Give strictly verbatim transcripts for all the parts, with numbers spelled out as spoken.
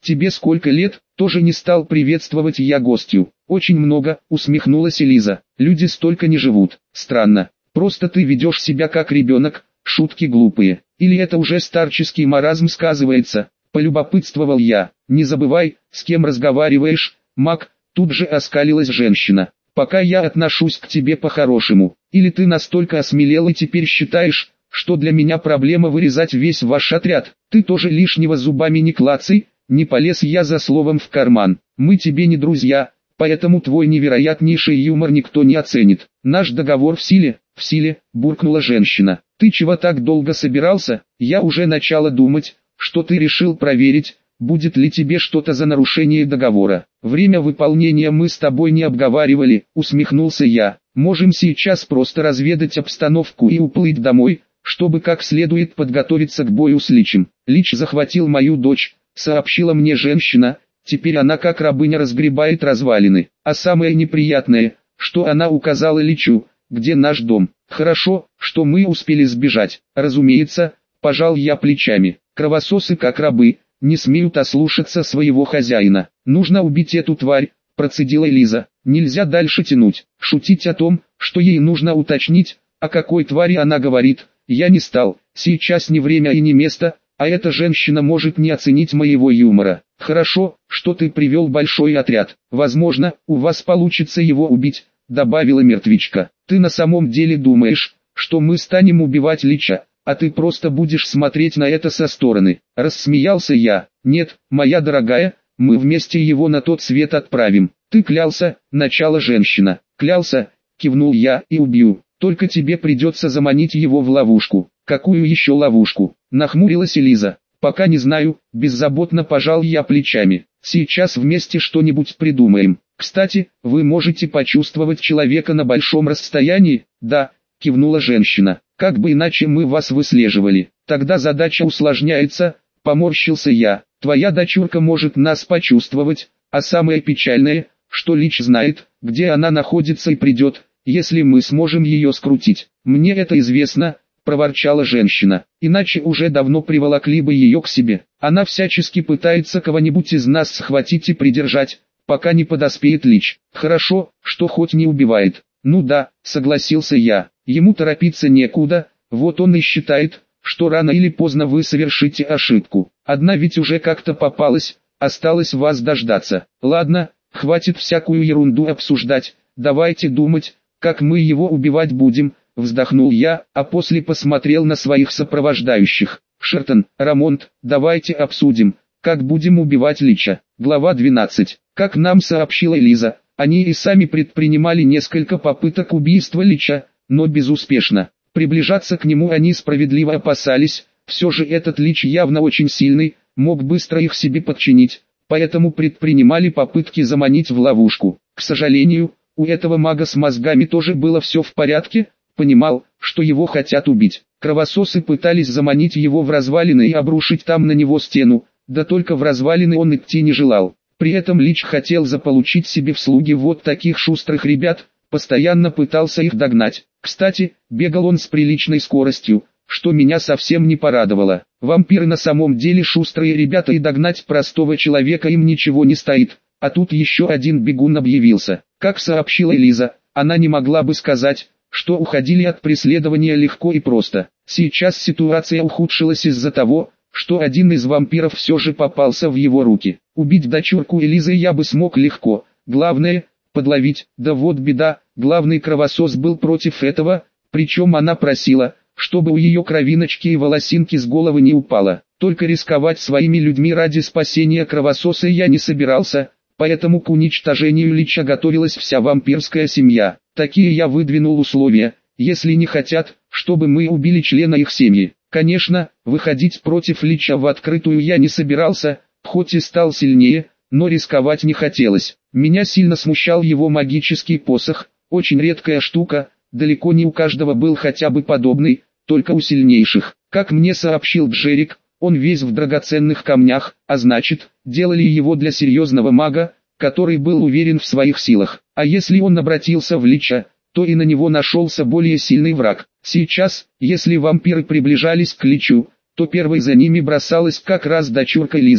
тебе сколько лет?» Тоже не стал приветствовать я гостью. «Очень много», усмехнулась Элиза. «Люди столько не живут. Странно. Просто ты ведешь себя как ребенок, шутки глупые. Или это уже старческий маразм сказывается?» Полюбопытствовал я. «Не забывай, с кем разговариваешь, Мак», тут же оскалилась женщина. «Пока я отношусь к тебе по-хорошему. Или ты настолько осмелел и теперь считаешь, что для меня проблема вырезать весь ваш отряд? Ты тоже лишнего зубами не клацай», не полез я за словом в карман. «Мы тебе не друзья, поэтому твой невероятнейший юмор никто не оценит. Наш договор в силе». «В силе», буркнула женщина. «Ты чего так долго собирался? Я уже начала думать, что ты решил проверить, будет ли тебе что-то за нарушение договора. Время выполнения мы с тобой не обговаривали», усмехнулся я. «Можем сейчас просто разведать обстановку и уплыть домой, чтобы как следует подготовиться к бою с Личем. Лич захватил мою дочь», сообщила мне женщина. «Теперь она как рабыня разгребает развалины. А самое неприятное, что она указала Личу, где наш дом. Хорошо, что мы успели сбежать. Разумеется», пожал я плечами. «Кровососы как рабы, не смеют ослушаться своего хозяина. Нужно убить эту тварь», процедила Элиза. «Нельзя дальше тянуть. Шутить о том, что ей нужно уточнить, о какой твари она говорит, я не стал. Сейчас не время и не место, а эта женщина может не оценить моего юмора. Хорошо, что ты привел большой отряд. Возможно, у вас получится его убить», добавила мертвичка. «Ты на самом деле думаешь, что мы станем убивать Лича, а ты просто будешь смотреть на это со стороны?» Рассмеялся я. «Нет, моя дорогая, мы вместе его на тот свет отправим. Ты клялся», начала женщина. «Клялся», кивнул я, «и убью. Только тебе придется заманить его в ловушку». «Какую еще ловушку?» Нахмурилась Элиза. «Пока не знаю», беззаботно пожал я плечами. «Сейчас вместе что-нибудь придумаем. Кстати, вы можете почувствовать человека на большом расстоянии?» «Да», кивнула женщина. «Как бы иначе мы вас выслеживали. Тогда задача усложняется», поморщился я. «Твоя дочурка может нас почувствовать, а самое печальное, что Лич знает, где она находится и придет, если мы сможем ее скрутить». «Мне это известно», проворчала женщина. «Иначе уже давно приволокли бы ее к себе. Она всячески пытается кого-нибудь из нас схватить и придержать, пока не подоспеет Лич. Хорошо, что хоть не убивает». «Ну да», согласился я. «Ему торопиться некуда, вот он и считает, что рано или поздно вы совершите ошибку. Одна ведь уже как-то попалась, осталось вас дождаться. Ладно, хватит всякую ерунду обсуждать, давайте думать, как мы его убивать будем», вздохнул я, а после посмотрел на своих сопровождающих. «Шертон, Рамонт, давайте обсудим, как будем убивать Лича». Глава двенадцать. Как нам сообщила Элиза, они и сами предпринимали несколько попыток убийства Лича, но безуспешно. Приближаться к нему они справедливо опасались, все же этот Лич явно очень сильный, мог быстро их себе подчинить, поэтому предпринимали попытки заманить в ловушку. К сожалению, у этого мага с мозгами тоже было все в порядке, понимал, что его хотят убить. Кровососы пытались заманить его в развалины и обрушить там на него стену, да только в развалины он идти не желал. При этом Лич хотел заполучить себе в слуги вот таких шустрых ребят, постоянно пытался их догнать. Кстати, бегал он с приличной скоростью, что меня совсем не порадовало. Вампиры на самом деле шустрые ребята, и догнать простого человека им ничего не стоит. А тут еще один бегун объявился. Как сообщила Элиза, она не могла бы сказать, что уходили от преследования легко и просто. Сейчас ситуация ухудшилась из-за того, что один из вампиров все же попался в его руки. Убить дочурку Элизы я бы смог легко, главное – подловить. Да вот беда, главный кровосос был против этого, причем она просила, чтобы у ее кровиночки и волосинки с головы не упало. Только рисковать своими людьми ради спасения кровососа я не собирался, поэтому к уничтожению Лича готовилась вся вампирская семья. Такие я выдвинул условия, если не хотят, чтобы мы убили члена их семьи. Конечно, выходить против Лича в открытую я не собирался, хоть и стал сильнее, но рисковать не хотелось. Меня сильно смущал его магический посох, очень редкая штука, далеко не у каждого был хотя бы подобный, только у сильнейших. Как мне сообщил Джерик, он весь в драгоценных камнях, а значит, делали его для серьезного мага, который был уверен в своих силах. А если он обратился в Лича, то и на него нашелся более сильный враг. Сейчас, если вампиры приближались к Личу, то первой за ними бросалась как раз дочурка Лизы,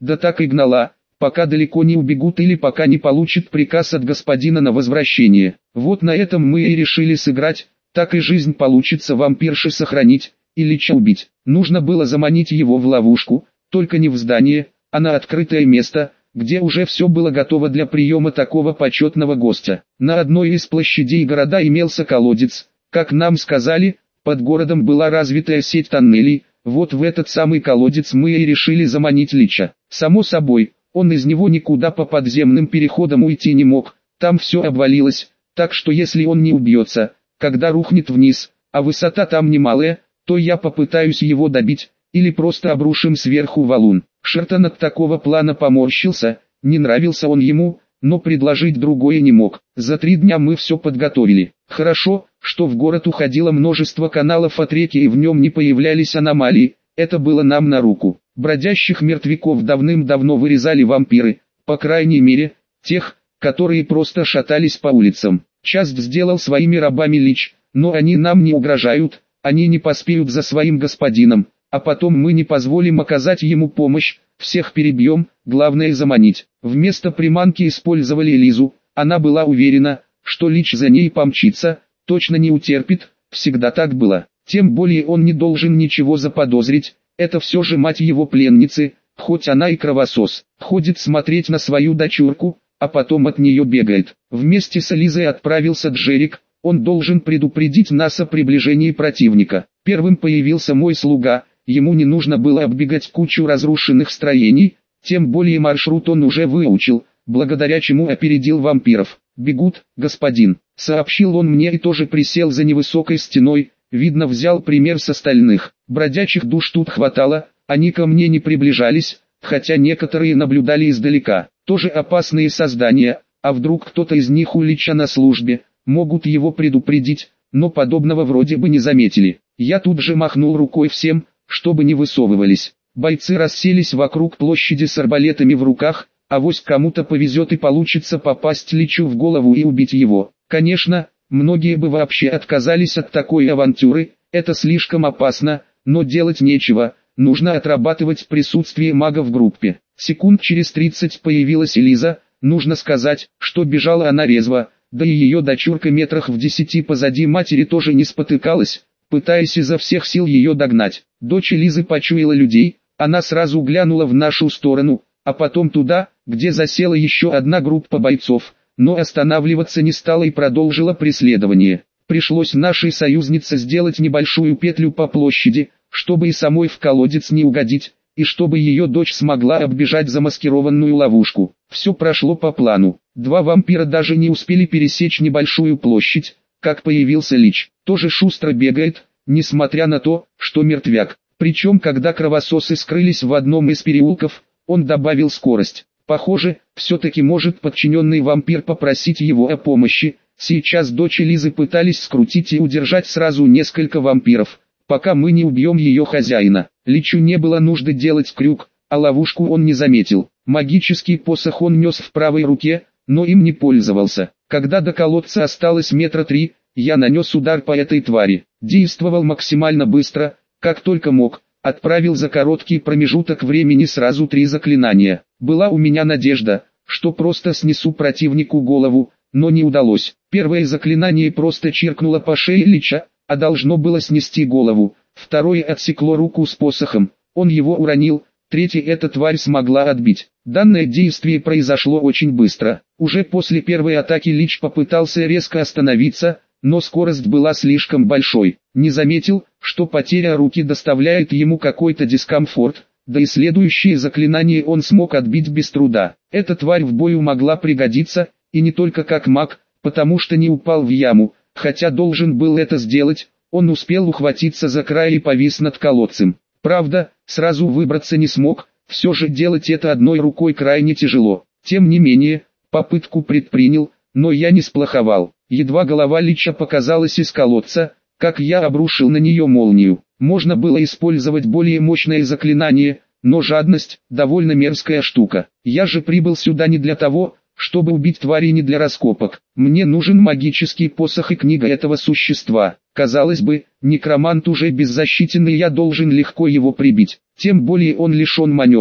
да так и гнала, пока далеко не убегут или пока не получит приказ от господина на возвращение. Вот на этом мы и решили сыграть, так и жизнь получится вампирши сохранить, и Лича убить. Нужно было заманить его в ловушку, только не в здание, а на открытое место, где уже все было готово для приема такого почетного гостя. На одной из площадей города имелся колодец, как нам сказали, под городом была развитая сеть тоннелей, вот в этот самый колодец мы и решили заманить Лича. Само собой, он из него никуда по подземным переходам уйти не мог, там все обвалилось, так что если он не убьется, когда рухнет вниз, а высота там немалая, то я попытаюсь его добить, или просто обрушим сверху валун. Шертон от такого плана поморщился, не нравился он ему, но предложить другое не мог. За три дня мы все подготовили. Хорошо, что в город уходило множество каналов от реки и в нем не появлялись аномалии, это было нам на руку. Бродящих мертвяков давным-давно вырезали вампиры, по крайней мере, тех, которые просто шатались по улицам. Часть сделал своими рабами Лич, но они нам не угрожают, они не поспеют за своим господином, а потом мы не позволим оказать ему помощь, всех перебьем, главное заманить. Вместо приманки использовали Элизу, она была уверена, что Лич за ней помчится, точно не утерпит, всегда так было. Тем более он не должен ничего заподозрить, это все же мать его пленницы, хоть она и кровосос, ходит смотреть на свою дочурку, а потом от нее бегает. Вместе с Элизой отправился Джерик, он должен предупредить нас о приближении противника. Первым появился мой слуга, ему не нужно было оббегать кучу разрушенных строений, тем более маршрут он уже выучил, благодаря чему опередил вампиров. «Бегут, господин», — сообщил он мне и тоже присел за невысокой стеной, видно взял пример с остальных. Бродячих душ тут хватало, они ко мне не приближались, хотя некоторые наблюдали издалека. Тоже опасные создания, а вдруг кто-то из них у Лича на службе, могут его предупредить, но подобного вроде бы не заметили. Я тут же махнул рукой всем, чтобы не высовывались. Бойцы расселись вокруг площади с арбалетами в руках, авось кому-то повезет и получится попасть Личу в голову и убить его. Конечно, многие бы вообще отказались от такой авантюры, это слишком опасно, но делать нечего, нужно отрабатывать присутствие мага в группе. Секунд через тридцать появилась Элиза, нужно сказать, что бежала она резво, да и ее дочурка метрах в десяти позади матери тоже не спотыкалась, пытаясь изо всех сил ее догнать. Дочь Элизы почуяла людей, она сразу глянула в нашу сторону, а потом туда, где засела еще одна группа бойцов, но останавливаться не стала и продолжила преследование. Пришлось нашей союзнице сделать небольшую петлю по площади, чтобы и самой в колодец не угодить, и чтобы ее дочь смогла оббежать замаскированную ловушку. Все прошло по плану. Два вампира даже не успели пересечь небольшую площадь, как появился Лич. Тоже шустро бегает, несмотря на то, что мертвяк. Причем когда кровососы скрылись в одном из переулков, он добавил скорость. Похоже, все-таки может подчиненный вампир попросить его о помощи. Сейчас дочь Элизы пытались скрутить и удержать сразу несколько вампиров, пока мы не убьем ее хозяина. Личу не было нужды делать крюк, а ловушку он не заметил. Магический посох он нес в правой руке, но им не пользовался. Когда до колодца осталось метра три, я нанес удар по этой твари. Действовал максимально быстро, как только мог. Отправил за короткий промежуток времени сразу три заклинания. Была у меня надежда, что просто снесу противнику голову, но не удалось. Первое заклинание просто чиркнуло по шее Лича, а должно было снести голову. Второе отсекло руку с посохом, он его уронил. Третье эта тварь смогла отбить. Данное действие произошло очень быстро. Уже после первой атаки Лич попытался резко остановиться, но скорость была слишком большой. Не заметил, что потеря руки доставляет ему какой-то дискомфорт, да и следующее заклинание он смог отбить без труда. Эта тварь в бою могла пригодиться, и не только как маг, потому что не упал в яму, хотя должен был это сделать, он успел ухватиться за край и повис над колодцем. Правда, сразу выбраться не смог, все же делать это одной рукой крайне тяжело. Тем не менее, попытку предпринял, но я не сплоховал. Едва голова Лича показалась из колодца, как я обрушил на нее молнию. Можно было использовать более мощное заклинание, но жадность – довольно мерзкая штука. Я же прибыл сюда не для того, чтобы убить твари, не для раскопок. Мне нужен магический посох и книга этого существа. Казалось бы, некромант уже беззащитен, и я должен легко его прибить. Тем более он лишен маневра,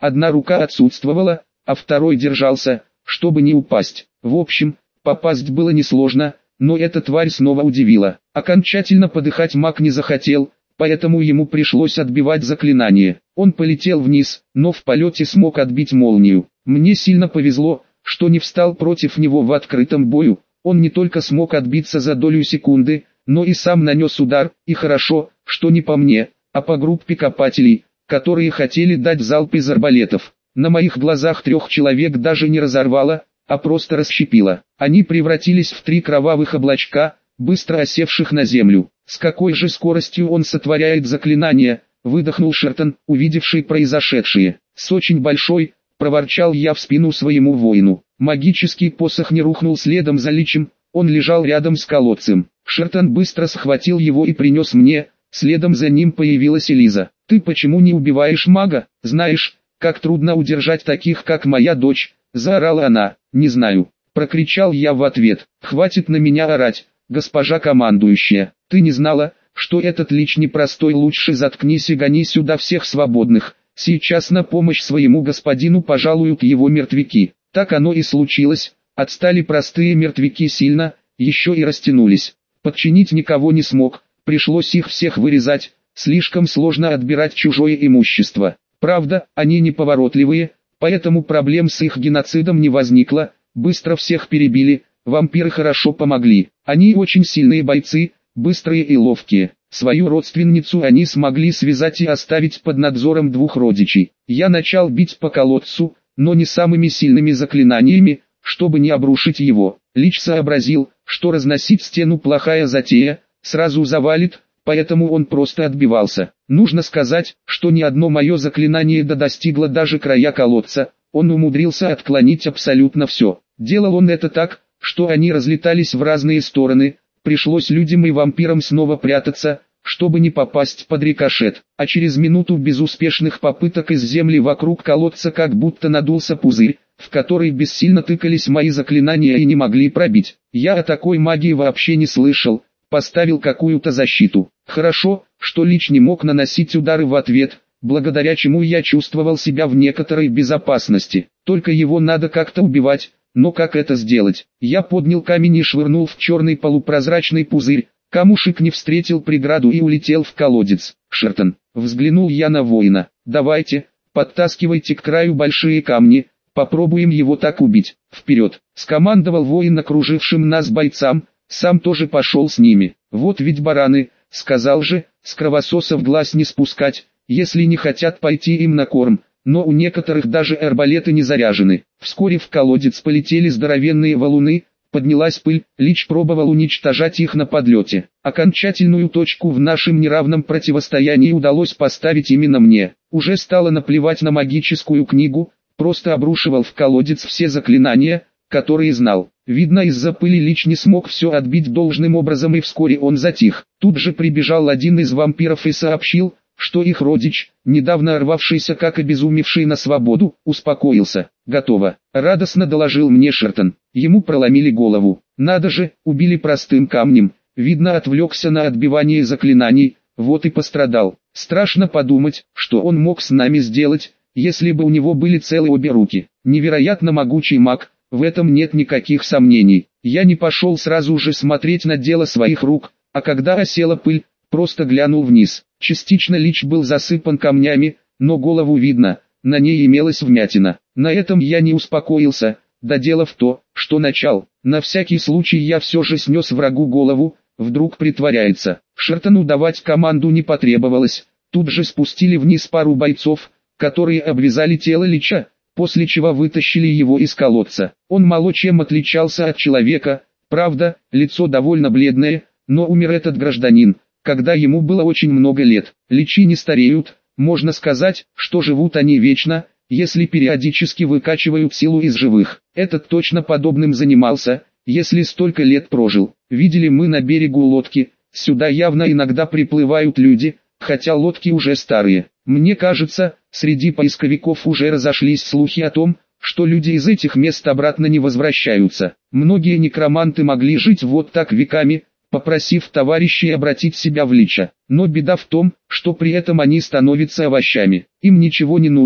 одна рука отсутствовала, а второй держался, чтобы не упасть. В общем, попасть было несложно, но эта тварь снова удивила. Окончательно подыхать маг не захотел, поэтому ему пришлось отбивать заклинание. Он полетел вниз, но в полете смог отбить молнию. Мне сильно повезло, что не встал против него в открытом бою. Он не только смог отбиться за долю секунды, но и сам нанес удар, и хорошо, что не по мне, а по группе копателей, которые хотели дать залп из арбалетов. На моих глазах трех человек даже не разорвало, а просто расщепило. Они превратились в три кровавых облачка, быстро осевших на землю. С какой же скоростью он сотворяет заклинания, выдохнул Шертон, увидевший произошедшее. С очень большой, проворчал я в спину своему воину. Магический посох не рухнул следом за личем, он лежал рядом с колодцем. Шертон быстро схватил его и принес мне, следом за ним появилась Элиза. «Ты почему не убиваешь мага? Знаешь, как трудно удержать таких, как моя дочь», — заорала она. «Не знаю», — прокричал я в ответ. «Хватит на меня орать, госпожа командующая. Ты не знала, что этот лич непростой? Лучше заткнись и гони сюда всех свободных. Сейчас на помощь своему господину пожалуют его мертвяки». Так оно и случилось. Отстали простые мертвяки сильно, еще и растянулись. Подчинить никого не смог, пришлось их всех вырезать, слишком сложно отбирать чужое имущество. Правда, они неповоротливые, поэтому проблем с их геноцидом не возникло, быстро всех перебили, вампиры хорошо помогли. Они очень сильные бойцы, быстрые и ловкие. Свою родственницу они смогли связать и оставить под надзором двух родичей. Я начал бить по колодцу, но не самыми сильными заклинаниями, чтобы не обрушить его. Лич сообразил, что разносить стену плохая затея, сразу завалит, поэтому он просто отбивался. Нужно сказать, что ни одно мое заклинание да достигло даже края колодца, он умудрился отклонить абсолютно все. Делал он это так, что они разлетались в разные стороны, пришлось людям и вампирам снова прятаться, чтобы не попасть под рикошет. А через минуту безуспешных попыток из земли вокруг колодца как будто надулся пузырь, в который бессильно тыкались мои заклинания и не могли пробить. Я о такой магии вообще не слышал, поставил какую-то защиту. Хорошо, что лич не мог наносить удары в ответ, благодаря чему я чувствовал себя в некоторой безопасности. Только его надо как-то убивать, но как это сделать? Я поднял камень и швырнул в черный полупрозрачный пузырь. Камушек не встретил преграду и улетел в колодец. «Шертон», взглянул я на воина, «давайте, подтаскивайте к краю большие камни, попробуем его так убить». «Вперед», скомандовал воин окружившим нас бойцам, сам тоже пошел с ними. «Вот ведь бараны», сказал же, с кровососов глаз не спускать, если не хотят пойти им на корм, но у некоторых даже арбалеты не заряжены. Вскоре в колодец полетели здоровенные валуны, поднялась пыль, лич пробовал уничтожать их на подлете. Окончательную точку в нашем неравном противостоянии удалось поставить именно мне. Уже стало наплевать на магическую книгу, просто обрушивал в колодец все заклинания, которые знал. Видно, из-за пыли лич не смог все отбить должным образом, и вскоре он затих. Тут же прибежал один из вампиров и сообщил, что их родич, недавно рвавшийся как обезумевший на свободу, успокоился. «Готово», — радостно доложил мне Шертон. Ему проломили голову. Надо же, убили простым камнем. Видно, отвлекся на отбивание заклинаний, вот и пострадал. Страшно подумать, что он мог с нами сделать, если бы у него были целы обе руки. Невероятно могучий маг, в этом нет никаких сомнений. Я не пошел сразу же смотреть на дело своих рук, а когда осела пыль, просто глянул вниз. Частично лич был засыпан камнями, но голову видно, на ней имелась вмятина. На этом я не успокоился, да дело в то, что начал. На всякий случай я все же снес врагу голову, вдруг притворяется. Шертону давать команду не потребовалось, тут же спустили вниз пару бойцов, которые обвязали тело лича, после чего вытащили его из колодца. Он мало чем отличался от человека, правда, лицо довольно бледное, но умер этот гражданин, когда ему было очень много лет. Личи не стареют, можно сказать, что живут они вечно, если периодически выкачивают силу из живых. Этот точно подобным занимался, если столько лет прожил. Видели мы на берегу лодки, сюда явно иногда приплывают люди, хотя лодки уже старые. Мне кажется, среди поисковиков уже разошлись слухи о том, что люди из этих мест обратно не возвращаются. Многие некроманты могли жить вот так веками, попросив товарищей обратить себя в лича. Но беда в том, что при этом они становятся овощами. Им ничего не нужно,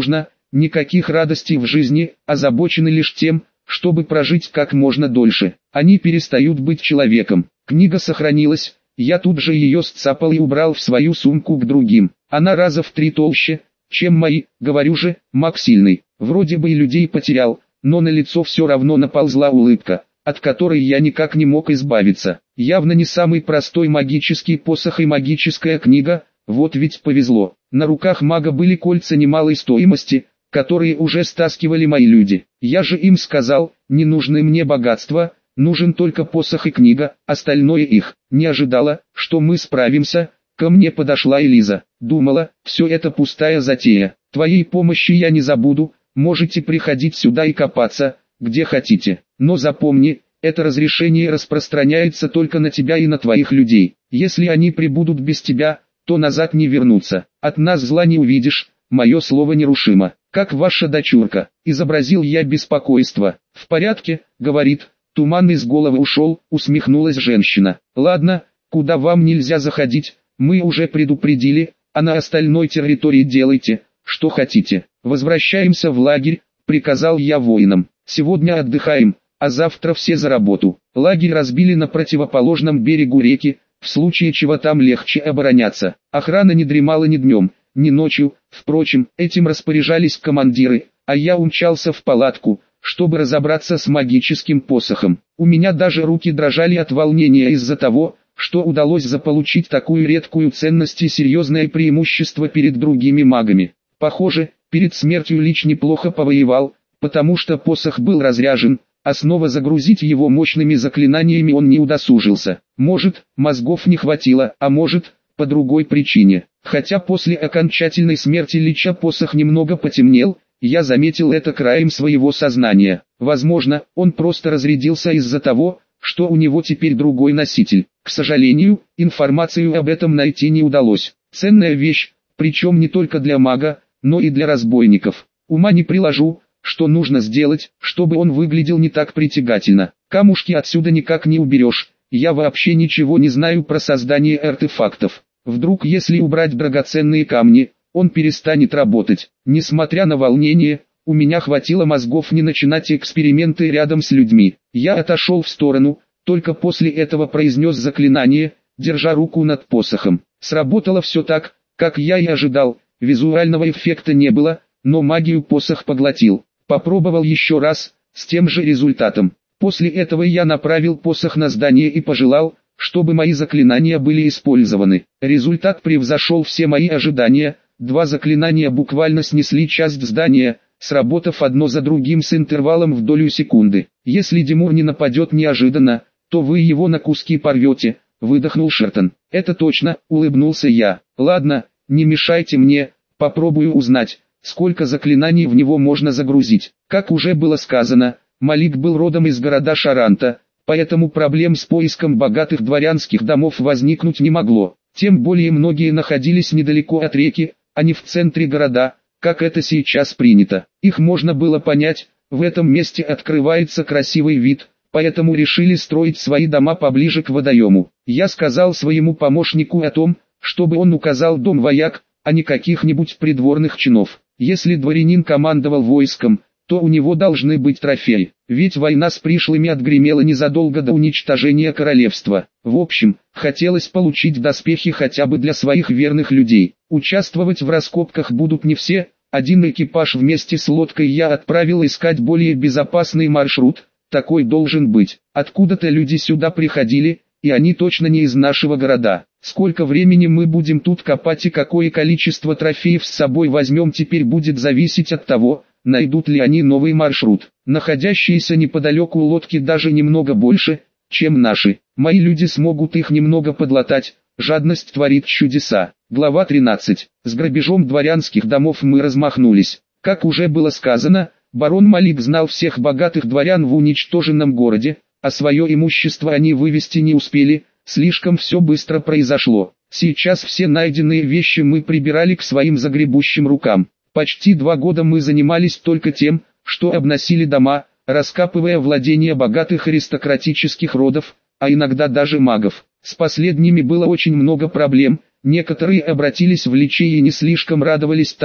никаких радостей в жизни, озабочены лишь тем, чтобы прожить как можно дольше. Они перестают быть человеком. Книга сохранилась, я тут же ее сцапал и убрал в свою сумку к другим. Она раза в три толще, чем мои, говорю же, маг сильный. Вроде бы и людей потерял, но на лицо все равно наползла улыбка, от которой я никак не мог избавиться. Явно не самый простой магический посох и магическая книга, вот ведь повезло. На руках мага были кольца немалой стоимости, которые уже стаскивали мои люди. Я же им сказал, не нужны мне богатства, нужен только посох и книга, остальное их. Не ожидала, что мы справимся. Ко мне подошла Элиза. Думала, все это пустая затея. Твоей помощи я не забуду, можете приходить сюда и копаться, где хотите. Но запомни, это разрешение распространяется только на тебя и на твоих людей. Если они прибудут без тебя, то назад не вернутся. От нас зла не увидишь, мое слово нерушимо. Как ваша дочурка? Изобразил я беспокойство. В порядке, говорит, туман из головы ушел, усмехнулась женщина. Ладно, куда вам нельзя заходить, мы уже предупредили, а на остальной территории делайте, что хотите. Возвращаемся в лагерь, приказал я воинам. Сегодня отдыхаем, а завтра все за работу. Лагерь разбили на противоположном берегу реки, в случае чего там легче обороняться. Охрана не дремала ни днем, ни ночью, впрочем, этим распоряжались командиры, а я умчался в палатку, чтобы разобраться с магическим посохом. У меня даже руки дрожали от волнения из-за того, что удалось заполучить такую редкую ценность и серьезное преимущество перед другими магами. Похоже, перед смертью Лич неплохо повоевал, потому что посох был разряжен, а снова загрузить его мощными заклинаниями он не удосужился. Может, мозгов не хватило, а может, по другой причине. Хотя после окончательной смерти Лича посох немного потемнел, я заметил это краем своего сознания. Возможно, он просто разрядился из-за того, что у него теперь другой носитель. К сожалению, информацию об этом найти не удалось. Ценная вещь, причем не только для мага, но и для разбойников. Ума не приложу, что нужно сделать, чтобы он выглядел не так притягательно. Камушки отсюда никак не уберешь. Я вообще ничего не знаю про создание артефактов. Вдруг если убрать драгоценные камни, он перестанет работать. Несмотря на волнение, у меня хватило мозгов не начинать эксперименты рядом с людьми. Я отошел в сторону, только после этого произнес заклинание, держа руку над посохом. Сработало все так, как я и ожидал. Визуального эффекта не было, но магию посох поглотил. Попробовал еще раз, с тем же результатом. После этого я направил посох на здание и пожелал, чтобы мои заклинания были использованы. Результат превзошел все мои ожидания. Два заклинания буквально снесли часть здания, сработав одно за другим с интервалом в долю секунды. Если Димур не нападет неожиданно, то вы его на куски порвете, выдохнул Шертон. Это точно, улыбнулся я. Ладно, не мешайте мне, попробую узнать, сколько заклинаний в него можно загрузить. Как уже было сказано, Малик был родом из города Шаранта, поэтому проблем с поиском богатых дворянских домов возникнуть не могло. Тем более многие находились недалеко от реки, а не в центре города, как это сейчас принято. Их можно было понять, в этом месте открывается красивый вид, поэтому решили строить свои дома поближе к водоему. Я сказал своему помощнику о том, чтобы он указал дом вояк, а не каких-нибудь придворных чинов. Если дворянин командовал войском, то у него должны быть трофеи, ведь война с пришлыми отгремела незадолго до уничтожения королевства. В общем, хотелось получить доспехи хотя бы для своих верных людей. Участвовать в раскопках будут не все, один экипаж вместе с лодкой я отправил искать более безопасный маршрут, такой должен быть. Откуда-то люди сюда приходили, и они точно не из нашего города. Сколько времени мы будем тут копать и какое количество трофеев с собой возьмем, теперь будет зависеть от того, найдут ли они новый маршрут. Находящиеся неподалеку лодки даже немного больше, чем наши. Мои люди смогут их немного подлатать. Жадность творит чудеса. Глава тринадцать. С грабежом дворянских домов мы размахнулись. Как уже было сказано, барон Малик знал всех богатых дворян в уничтоженном городе, а свое имущество они вывести не успели, слишком все быстро произошло. Сейчас все найденные вещи мы прибирали к своим загребущим рукам. Почти два года мы занимались только тем, что обносили дома, раскапывая владения богатых аристократических родов, а иногда даже магов. С последними было очень много проблем, некоторые обратились в Личи и не слишком радовались тому,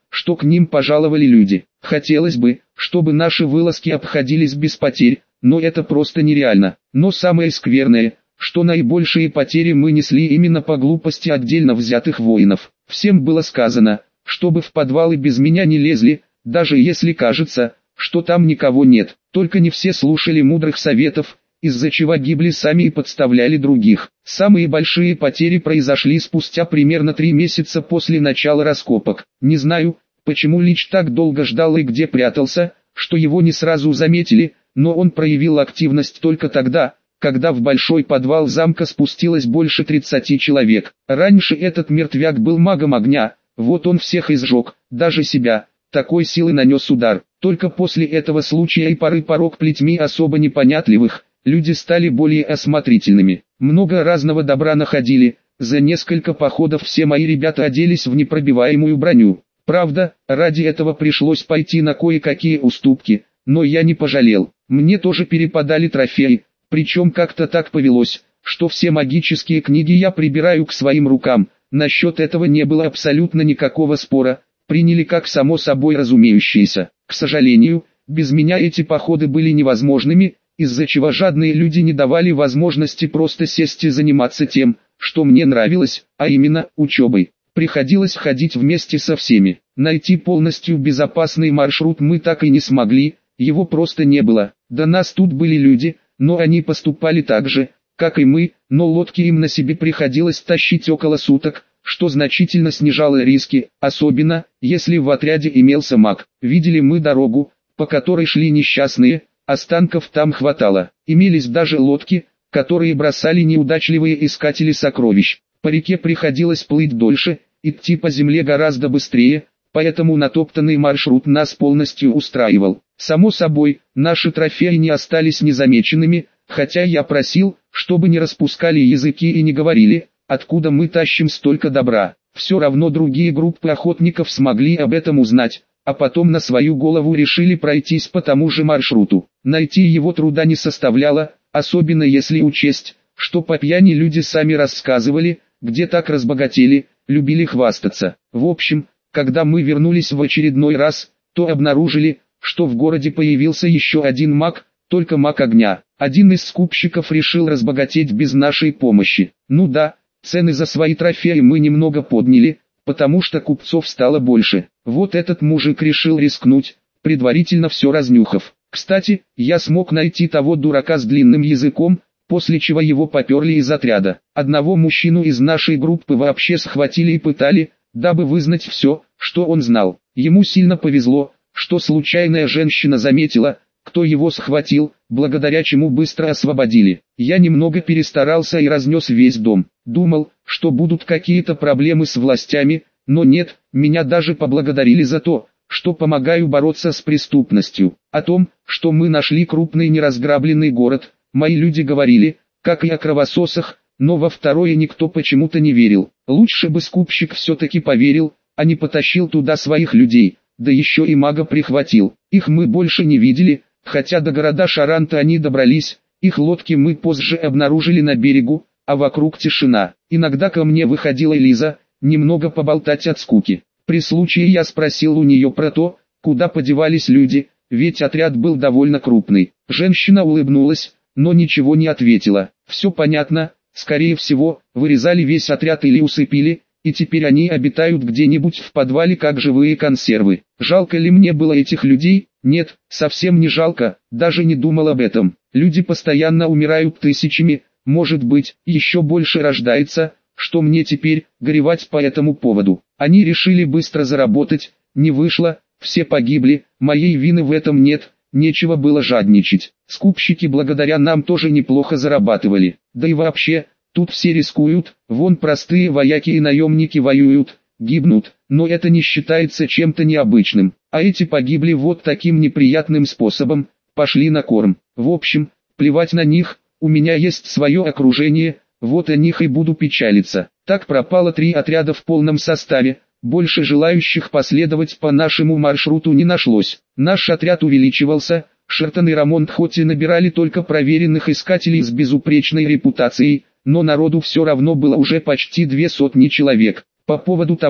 что к ним пожаловали люди. Хотелось бы, чтобы наши вылазки обходились без потерь, но это просто нереально. Но самое скверное, что наибольшие потери мы несли именно по глупости отдельно взятых воинов. Всем было сказано, чтобы в подвалы без меня не лезли, даже если кажется, что там никого нет. Только не все слушали мудрых советов, из-за чего гибли сами и подставляли других. Самые большие потери произошли спустя примерно три месяца после начала раскопок. Не знаю, почему Лич так долго ждал и где прятался, что его не сразу заметили, но он проявил активность только тогда, когда в большой подвал замка спустилось больше тридцати человек. Раньше этот мертвяк был магом огня, вот он всех изжег, даже себя, такой силы нанес удар. Только после этого случая и поры порог плетьми особо непонятливых, люди стали более осмотрительными. Много разного добра находили, за несколько походов все мои ребята оделись в непробиваемую броню. Правда, ради этого пришлось пойти на кое-какие уступки, но я не пожалел. Мне тоже перепадали трофеи, причем как-то так повелось, что все магические книги я прибираю к своим рукам. Насчет этого не было абсолютно никакого спора, приняли как само собой разумеющееся. К сожалению, без меня эти походы были невозможными, из-за чего жадные люди не давали возможности просто сесть и заниматься тем, что мне нравилось, а именно учебой. Приходилось ходить вместе со всеми. Найти полностью безопасный маршрут мы так и не смогли, его просто не было. До нас тут были люди, но они поступали так же, как и мы, но лодки им на себе приходилось тащить около суток, что значительно снижало риски, особенно, если в отряде имелся маг. Видели мы дорогу, по которой шли несчастные, останков там хватало. Имелись даже лодки, которые бросали неудачливые искатели сокровищ. По реке приходилось плыть дольше, идти по земле гораздо быстрее, поэтому натоптанный маршрут нас полностью устраивал. Само собой, наши трофеи не остались незамеченными, хотя я просил, чтобы не распускали языки и не говорили, откуда мы тащим столько добра. Все равно другие группы охотников смогли об этом узнать, а потом на свою голову решили пройтись по тому же маршруту. Найти его труда не составляло, особенно если учесть, что по пьяни люди сами рассказывали, где так разбогатели, любили хвастаться. В общем, когда мы вернулись в очередной раз, то обнаружили, что в городе появился еще один маг, только маг огня. Один из скупщиков решил разбогатеть без нашей помощи. Ну да, цены за свои трофеи мы немного подняли, потому что купцов стало больше. Вот этот мужик решил рискнуть, предварительно все разнюхав. Кстати, я смог найти того дурака с длинным языком, после чего его поперли из отряда. Одного мужчину из нашей группы вообще схватили и пытали, дабы вызнать все, что он знал. Ему сильно повезло, что случайная женщина заметила, кто его схватил, благодаря чему быстро освободили. Я немного перестарался и разнес весь дом. Думал, что будут какие-то проблемы с властями, но нет, меня даже поблагодарили за то, что помогаю бороться с преступностью. О том, что мы нашли крупный неразграбленный город, мои люди говорили, как и о кровососах, но во второе никто почему-то не верил. Лучше бы скупщик все-таки поверил, а не потащил туда своих людей, да еще и мага прихватил. Их мы больше не видели, хотя до города Шаранта они добрались, их лодки мы позже обнаружили на берегу, а вокруг тишина. Иногда ко мне выходила Лиза, немного поболтать от скуки. При случае я спросил у нее про то, куда подевались люди, ведь отряд был довольно крупный. Женщина улыбнулась, но ничего не ответила. Все понятно, скорее всего, вырезали весь отряд или усыпили, и теперь они обитают где-нибудь в подвале как живые консервы. Жалко ли мне было этих людей? Нет, совсем не жалко, даже не думал об этом. Люди постоянно умирают тысячами, может быть, еще больше рождается, что мне теперь горевать по этому поводу. Они решили быстро заработать, не вышло, все погибли, моей вины в этом нет, нечего было жадничать. Скупщики благодаря нам тоже неплохо зарабатывали. Да и вообще, тут все рискуют, вон простые вояки и наемники воюют, гибнут, но это не считается чем-то необычным. А эти погибли вот таким неприятным способом, пошли на корм. В общем, плевать на них, у меня есть свое окружение, вот о них и буду печалиться. Так пропало три отряда в полном составе, больше желающих последовать по нашему маршруту не нашлось. Наш отряд увеличивался, Шертон и Рамонт хоть и набирали только проверенных искателей с безупречной репутацией, но народу все равно было уже почти две сотни человек. По поводу того,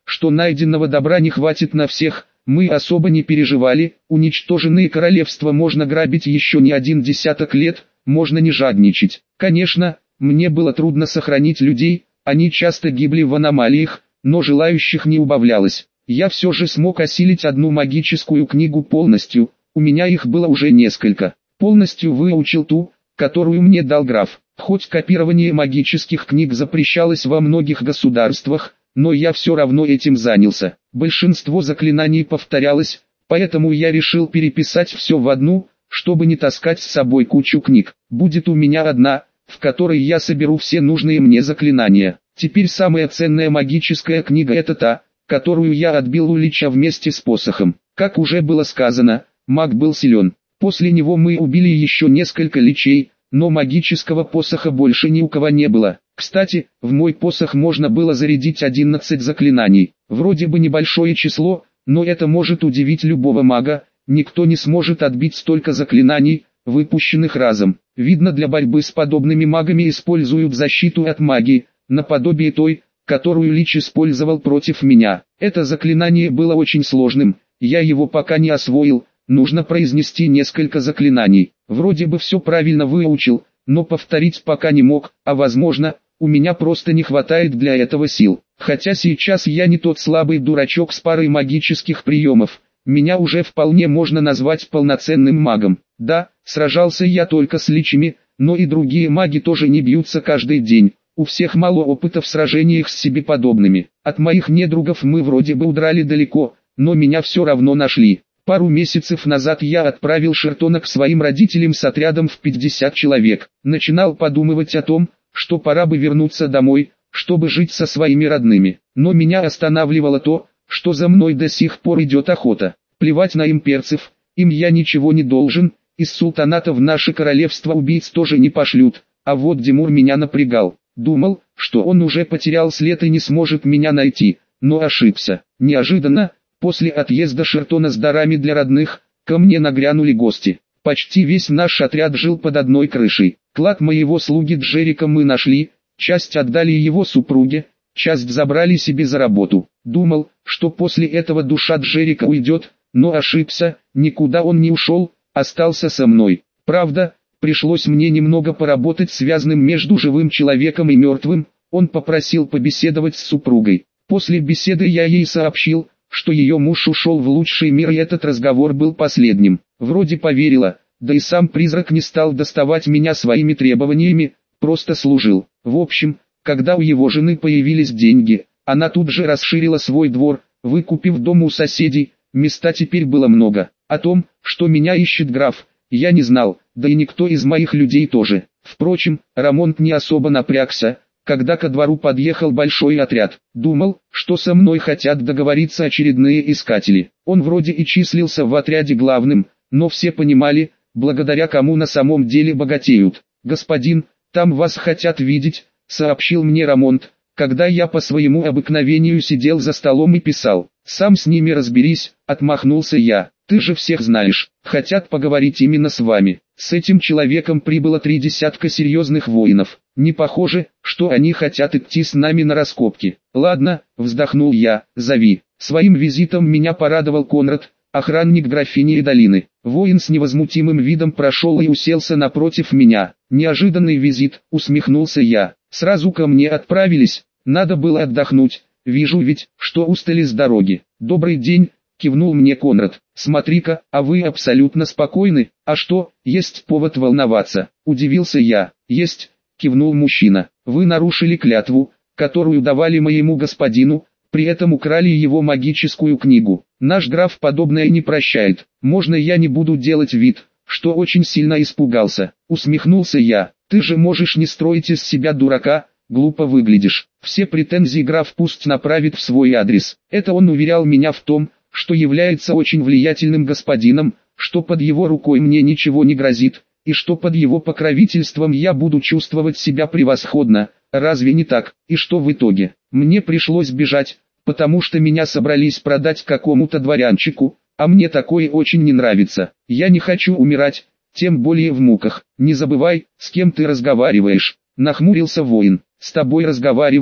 что найденного добра не хватит на всех, мы особо не переживали. Уничтоженные королевства можно грабить еще не один десяток лет, можно не жадничать. Конечно, мне было трудно сохранить людей, они часто гибли в аномалиях, но желающих не убавлялось. Я все же смог осилить одну магическую книгу полностью, у меня их было уже несколько. Полностью выучил ту, которую мне дал граф. Хоть копирование магических книг запрещалось во многих государствах, но я все равно этим занялся. Большинство заклинаний повторялось, поэтому я решил переписать все в одну, чтобы не таскать с собой кучу книг. Будет у меня одна, в которой я соберу все нужные мне заклинания. Теперь самая ценная магическая книга — это та, которую я отбил у Лича вместе с посохом. Как уже было сказано, маг был силен. После него мы убили еще несколько личей, но магического посоха больше ни у кого не было. Кстати, в мой посох можно было зарядить одиннадцать заклинаний. Вроде бы небольшое число, но это может удивить любого мага. Никто не сможет отбить столько заклинаний, выпущенных разом. Видно, для борьбы с подобными магами используют защиту от магии, наподобие той, которую Лич использовал против меня. Это заклинание было очень сложным, я его пока не освоил, нужно произнести несколько заклинаний. Вроде бы все правильно выучил, но повторить пока не мог, а возможно, у меня просто не хватает для этого сил. Хотя сейчас я не тот слабый дурачок с парой магических приемов, меня уже вполне можно назвать полноценным магом. Да, сражался я только с личами, но и другие маги тоже не бьются каждый день. У всех мало опыта в сражениях с себе подобными. От моих недругов мы вроде бы удрали далеко, но меня все равно нашли. Пару месяцев назад я отправил Шертона к своим родителям с отрядом в пятьдесят человек. Начинал подумывать о том, что пора бы вернуться домой, чтобы жить со своими родными. Но меня останавливало то, что за мной до сих пор идет охота. Плевать на имперцев, им я ничего не должен, из султаната в наше королевство убийц тоже не пошлют, а вот Димур меня напрягал. Думал, что он уже потерял след и не сможет меня найти, но ошибся. Неожиданно, после отъезда Шертона с дарами для родных, ко мне нагрянули гости. Почти весь наш отряд жил под одной крышей. Клад моего слуги Джерика мы нашли, часть отдали его супруге, часть забрали себе за работу. Думал, что после этого душа Джерика уйдет, но ошибся, никуда он не ушел, остался со мной. Правда, пришлось мне немного поработать связанным между живым человеком и мертвым, он попросил побеседовать с супругой. После беседы я ей сообщил, что ее муж ушел в лучший мир и этот разговор был последним. Вроде поверила, да и сам призрак не стал доставать меня своими требованиями, просто служил. В общем, когда у его жены появились деньги, она тут же расширила свой двор, выкупив дом у соседей, места теперь было много. О том, что меня ищет граф, я не знал, да и никто из моих людей тоже. Впрочем, Рамонт не особо напрягся, когда ко двору подъехал большой отряд. Думал, что со мной хотят договориться очередные искатели. Он вроде и числился в отряде главным, но все понимали, благодаря кому на самом деле богатеют. «Господин, там вас хотят видеть», — сообщил мне Рамонт, когда я по своему обыкновению сидел за столом и писал. «Сам с ними разберись», — отмахнулся я. «Ты же всех знаешь, хотят поговорить именно с вами». С этим человеком прибыло три десятка серьезных воинов. Не похоже, что они хотят идти с нами на раскопки. «Ладно», — вздохнул я, — «зови». Своим визитом меня порадовал Конрад, охранник графини Эдолины. Воин с невозмутимым видом прошел и уселся напротив меня. «Неожиданный визит», — усмехнулся я. «Сразу ко мне отправились, надо было отдохнуть, вижу ведь, что устали с дороги». «Добрый день», — кивнул мне Конрад. «Смотри-ка, а вы абсолютно спокойны, а что, есть повод волноваться?» Удивился я. «Есть», — кивнул мужчина. «Вы нарушили клятву, которую давали моему господину, при этом украли его магическую книгу. Наш граф подобное не прощает. Можно я не буду делать вид, что очень сильно испугался?» Усмехнулся я. «Ты же можешь не строить из себя дурака, глупо выглядишь. Все претензии граф пусть направит в свой адрес». Это он уверял меня в том, что является очень влиятельным господином, что под его рукой мне ничего не грозит, и что под его покровительством я буду чувствовать себя превосходно. Разве не так? И что в итоге? Мне пришлось бежать, потому что меня собрались продать какому-то дворянчику, а мне такое очень не нравится. Я не хочу умирать, тем более в муках. «Не забывай, с кем ты разговариваешь», — нахмурился воин. «С тобой разговариваю»,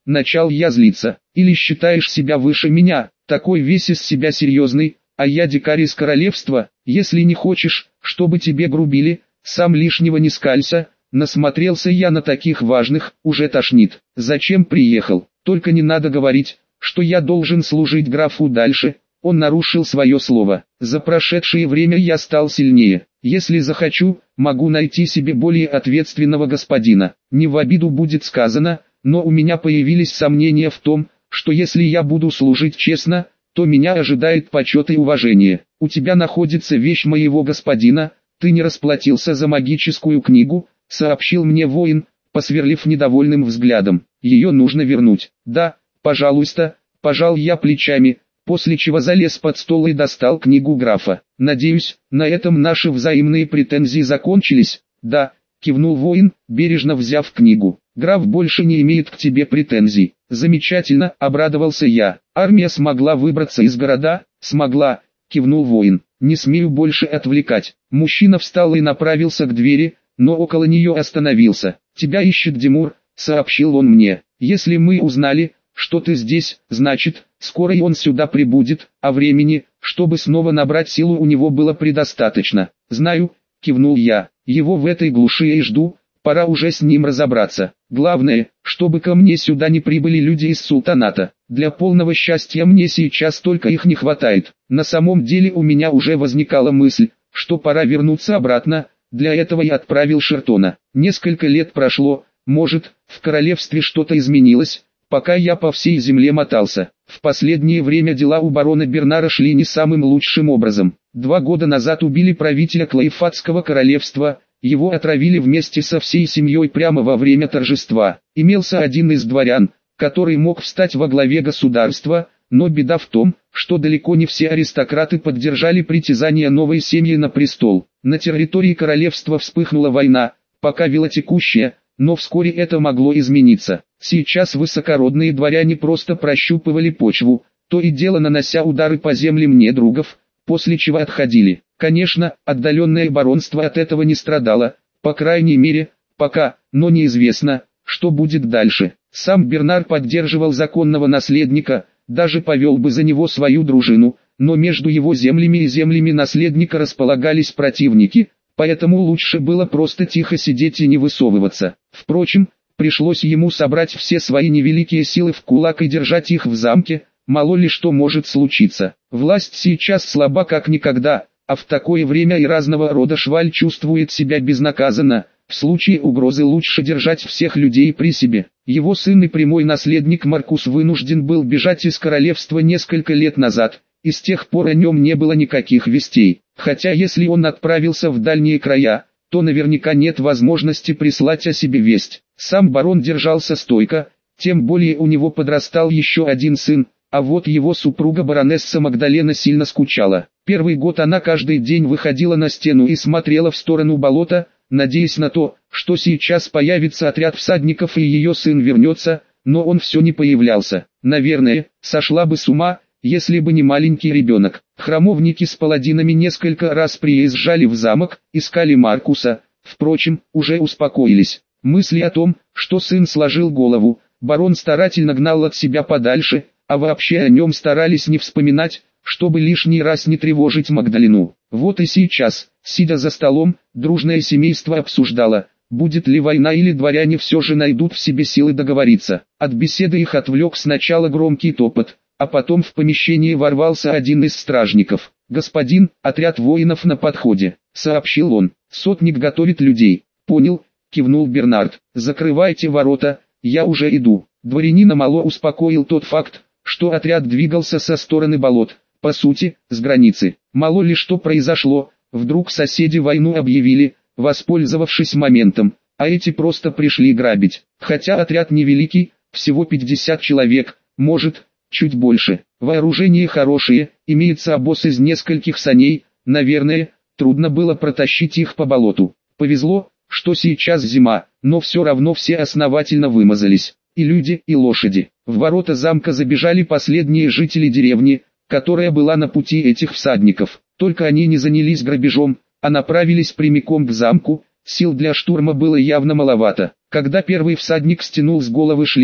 начал я злиться. Или считаешь себя выше меня, такой весь из себя серьезный, а я дикарь из королевства, если не хочешь, чтобы тебе грубили, сам лишнего не скалься. Насмотрелся я на таких важных, уже тошнит. Зачем приехал? Только не надо говорить, что я должен служить графу дальше. Он нарушил свое слово. За прошедшее время я стал сильнее. Если захочу, могу найти себе более ответственного господина. Не в обиду будет сказано, но у меня появились сомнения в том, что если я буду служить честно, то меня ожидает почет и уважение. У тебя находится вещь моего господина, ты не расплатился за магическую книгу, сообщил мне воин, посверлив недовольным взглядом. Ее нужно вернуть. Да, пожалуйста, пожал я плечами, после чего залез под стол и достал книгу графа. Надеюсь, на этом наши взаимные претензии закончились. Да, кивнул воин, бережно взяв книгу. Граф больше не имеет к тебе претензий. Замечательно, обрадовался я. Армия смогла выбраться из города? Смогла, кивнул воин. Не смею больше отвлекать. Мужчина встал и направился к двери, но около нее остановился. Тебя ищет Димур, сообщил он мне. Если мы узнали, что ты здесь, значит, скоро и он сюда прибудет, а времени, чтобы снова набрать силу, у него было предостаточно. Знаю, кивнул я. Его в этой глуши я и жду. Пора уже с ним разобраться. Главное, чтобы ко мне сюда не прибыли люди из султаната. Для полного счастья мне сейчас только их не хватает. На самом деле у меня уже возникала мысль, что пора вернуться обратно. Для этого я отправил Шертона. Несколько лет прошло, может, в королевстве что-то изменилось, пока я по всей земле мотался. В последнее время дела у барона Бернара шли не самым лучшим образом. Два года назад убили правителя Клайфатского королевства. Его отравили вместе со всей семьей прямо во время торжества. Имелся один из дворян, который мог встать во главе государства, но беда в том, что далеко не все аристократы поддержали притязание новой семьи на престол. На территории королевства вспыхнула война, пока велотекущая, но вскоре это могло измениться. Сейчас высокородные дворяне просто прощупывали почву, то и дело нанося удары по землям недругов, после чего отходили. Конечно, отдаленное баронство от этого не страдало, по крайней мере, пока, но неизвестно, что будет дальше. Сам Бернар поддерживал законного наследника, даже повел бы за него свою дружину, но между его землями и землями наследника располагались противники, поэтому лучше было просто тихо сидеть и не высовываться. Впрочем, пришлось ему собрать все свои невеликие силы в кулак и держать их в замке, мало ли что может случиться. Власть сейчас слаба как никогда, а в такое время и разного рода шваль чувствует себя безнаказанно. В случае угрозы лучше держать всех людей при себе. Его сын и прямой наследник Маркус вынужден был бежать из королевства несколько лет назад, и с тех пор о нем не было никаких вестей. Хотя если он отправился в дальние края, то наверняка нет возможности прислать о себе весть. Сам барон держался стойко, тем более у него подрастал еще один сын, а вот его супруга баронесса Магдалена сильно скучала. Первый год она каждый день выходила на стену и смотрела в сторону болота, надеясь на то, что сейчас появится отряд всадников и ее сын вернется, но он все не появлялся. Наверное, сошла бы с ума, если бы не маленький ребенок. Храмовники с паладинами несколько раз приезжали в замок, искали Маркуса, впрочем, уже успокоились. Мысли о том, что сын сложил голову, барон старательно гнал от себя подальше, а вообще о нем старались не вспоминать, чтобы лишний раз не тревожить Магдалену. Вот и сейчас, сидя за столом, дружное семейство обсуждало, будет ли война или дворяне все же найдут в себе силы договориться. От беседы их отвлек сначала громкий топот, а потом в помещение ворвался один из стражников. «Господин, отряд воинов на подходе», — сообщил он. «Сотник готовит людей». «Понял», — кивнул Бернард. «Закрывайте ворота, я уже иду». Дворянина мало успокоил тот факт, что отряд двигался со стороны болот, по сути, с границы. Мало ли что произошло, вдруг соседи войну объявили, воспользовавшись моментом, а эти просто пришли грабить. Хотя отряд невеликий, всего пятьдесят человек, может, чуть больше. Вооружение хорошее, имеется обоз из нескольких саней, наверное, трудно было протащить их по болоту. Повезло, что сейчас зима, но все равно все основательно вымазались. И люди, и лошади. В ворота замка забежали последние жители деревни, которая была на пути этих всадников. Только они не занялись грабежом, а направились прямиком к замку. Сил для штурма было явно маловато. Когда первый всадник стянул с головы шлем,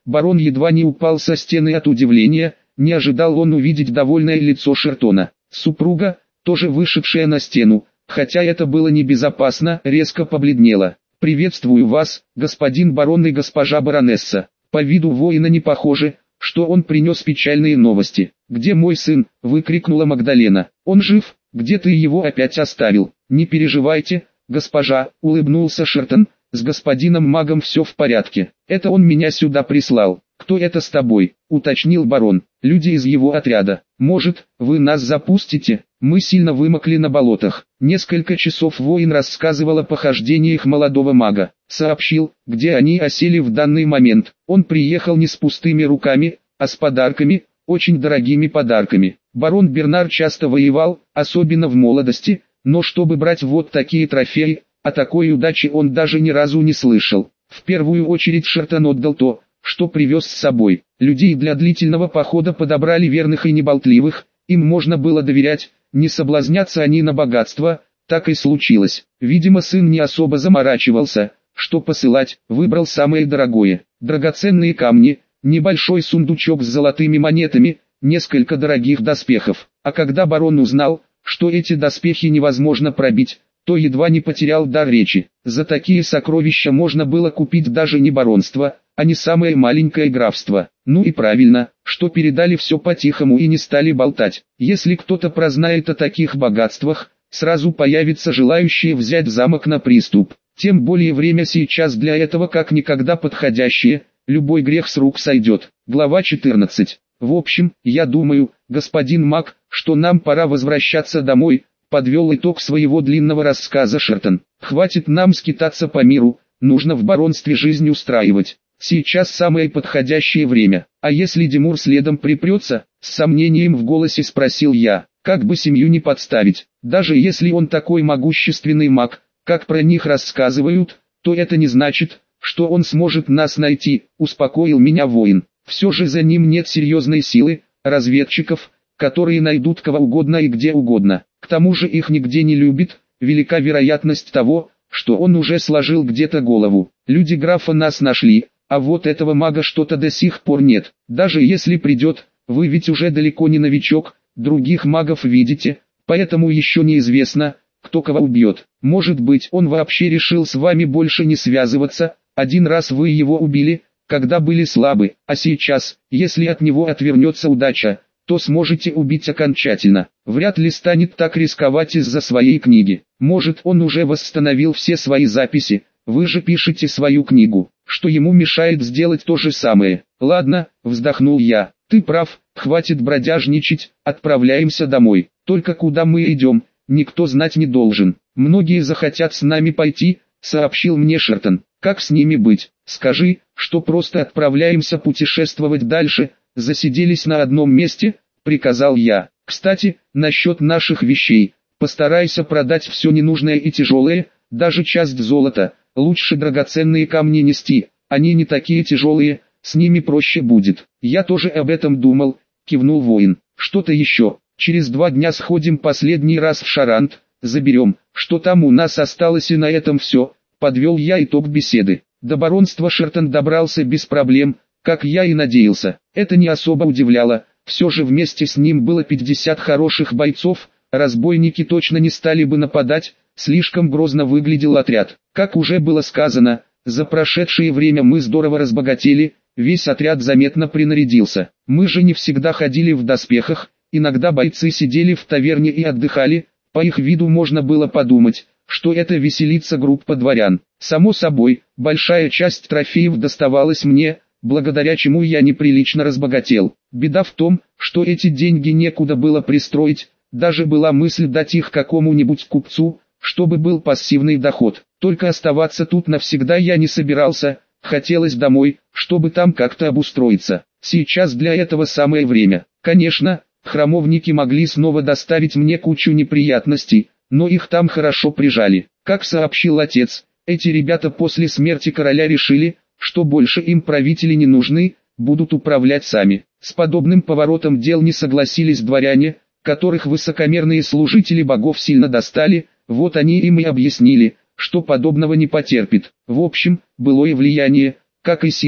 Барон едва не упал со стены от удивления, не ожидал он увидеть довольное лицо Шертона. Супруга, тоже вышедшая на стену, хотя это было небезопасно, резко побледнела. «Приветствую вас, господин барон и госпожа баронесса». По виду воина не похоже, что он принес печальные новости. «Где мой сын?» – выкрикнула Магдалена. «Он жив? Где ты его опять оставил?» «Не переживайте, госпожа», – улыбнулся Шертон, – «с господином магом все в порядке. Это он меня сюда прислал». «Кто это с тобой?» – уточнил барон. «Люди из его отряда. Может, вы нас запустите? Мы сильно вымокли на болотах». Несколько часов воин рассказывал о похождениях молодого мага. Сообщил, где они осели в данный момент. Он приехал не с пустыми руками, а с подарками, очень дорогими подарками. Барон Бернар часто воевал, особенно в молодости, но чтобы брать вот такие трофеи, о такой удаче он даже ни разу не слышал. В первую очередь Шертон отдал то, что привез с собой. Людей для длительного похода подобрали верных и неболтливых, им можно было доверять, не соблазняться они на богатство, так и случилось. Видимо, сын не особо заморачивался, что посылать, выбрал самое дорогое. Драгоценные камни, небольшой сундучок с золотыми монетами, несколько дорогих доспехов. А когда барон узнал, что эти доспехи невозможно пробить, то едва не потерял дар речи. За такие сокровища можно было купить даже не баронство, а не самое маленькое графство. Ну и правильно, что передали все по-тихому и не стали болтать. Если кто-то прознает о таких богатствах, сразу появятся желающие взять замок на приступ. Тем более время сейчас для этого как никогда подходящее, любой грех с рук сойдет. Глава четырнадцать. В общем, я думаю, господин маг, что нам пора возвращаться домой, подвел итог своего длинного рассказа Шертон. Хватит нам скитаться по миру, нужно в баронстве жизнь устраивать. Сейчас самое подходящее время. А если Димур следом припрется, с сомнением в голосе спросил я, как бы семью не подставить. Даже если он такой могущественный маг, как про них рассказывают, то это не значит, что он сможет нас найти, успокоил меня воин. Все же за ним нет серьезной силы, разведчиков, которые найдут кого угодно и где угодно. К тому же их нигде не любит, велика вероятность того, что он уже сложил где-то голову. Люди графа нас нашли, а вот этого мага что-то до сих пор нет. Даже если придет, вы ведь уже далеко не новичок, других магов видите, поэтому еще неизвестно, кто кого убьет. Может быть, он вообще решил с вами больше не связываться, один раз вы его убили, когда были слабы, а сейчас, если от него отвернется удача, то сможете убить окончательно. Вряд ли станет так рисковать из-за своей книги. Может, он уже восстановил все свои записи, вы же пишете свою книгу, что ему мешает сделать то же самое. Ладно, вздохнул я, ты прав, хватит бродяжничать, отправляемся домой. Только куда мы идем, никто знать не должен. Многие захотят с нами пойти, сообщил мне Шертон. Как с ними быть? Скажи, что просто отправляемся путешествовать дальше. Засиделись на одном месте, приказал я. Кстати, насчет наших вещей, постарайся продать все ненужное и тяжелое, даже часть золота, лучше драгоценные камни нести, они не такие тяжелые, с ними проще будет. Я тоже об этом думал, кивнул воин. Что-то еще, через два дня сходим последний раз в Шарант, заберем, что там у нас осталось, и на этом все, подвел я итог беседы. До баронства Шертон добрался без проблем, как я и надеялся. Это не особо удивляло, все же вместе с ним было пятьдесят хороших бойцов, разбойники точно не стали бы нападать, слишком грозно выглядел отряд. Как уже было сказано, за прошедшее время мы здорово разбогатели, весь отряд заметно принарядился. Мы же не всегда ходили в доспехах, иногда бойцы сидели в таверне и отдыхали, по их виду можно было подумать, что это веселится группа дворян. Само собой, большая часть трофеев доставалась мне, благодаря чему я неприлично разбогател. Беда в том, что эти деньги некуда было пристроить, даже была мысль дать их какому-нибудь купцу, чтобы был пассивный доход. Только оставаться тут навсегда я не собирался, хотелось домой, чтобы там как-то обустроиться. Сейчас для этого самое время. Конечно, храмовники могли снова доставить мне кучу неприятностей, но их там хорошо прижали. Как сообщил отец, эти ребята после смерти короля решили, что больше им правители не нужны, будут управлять сами. С подобным поворотом дел не согласились дворяне, которых высокомерные служители богов сильно достали, вот они им и объяснили, что подобного не потерпит. В общем, былое влияние, как и силу,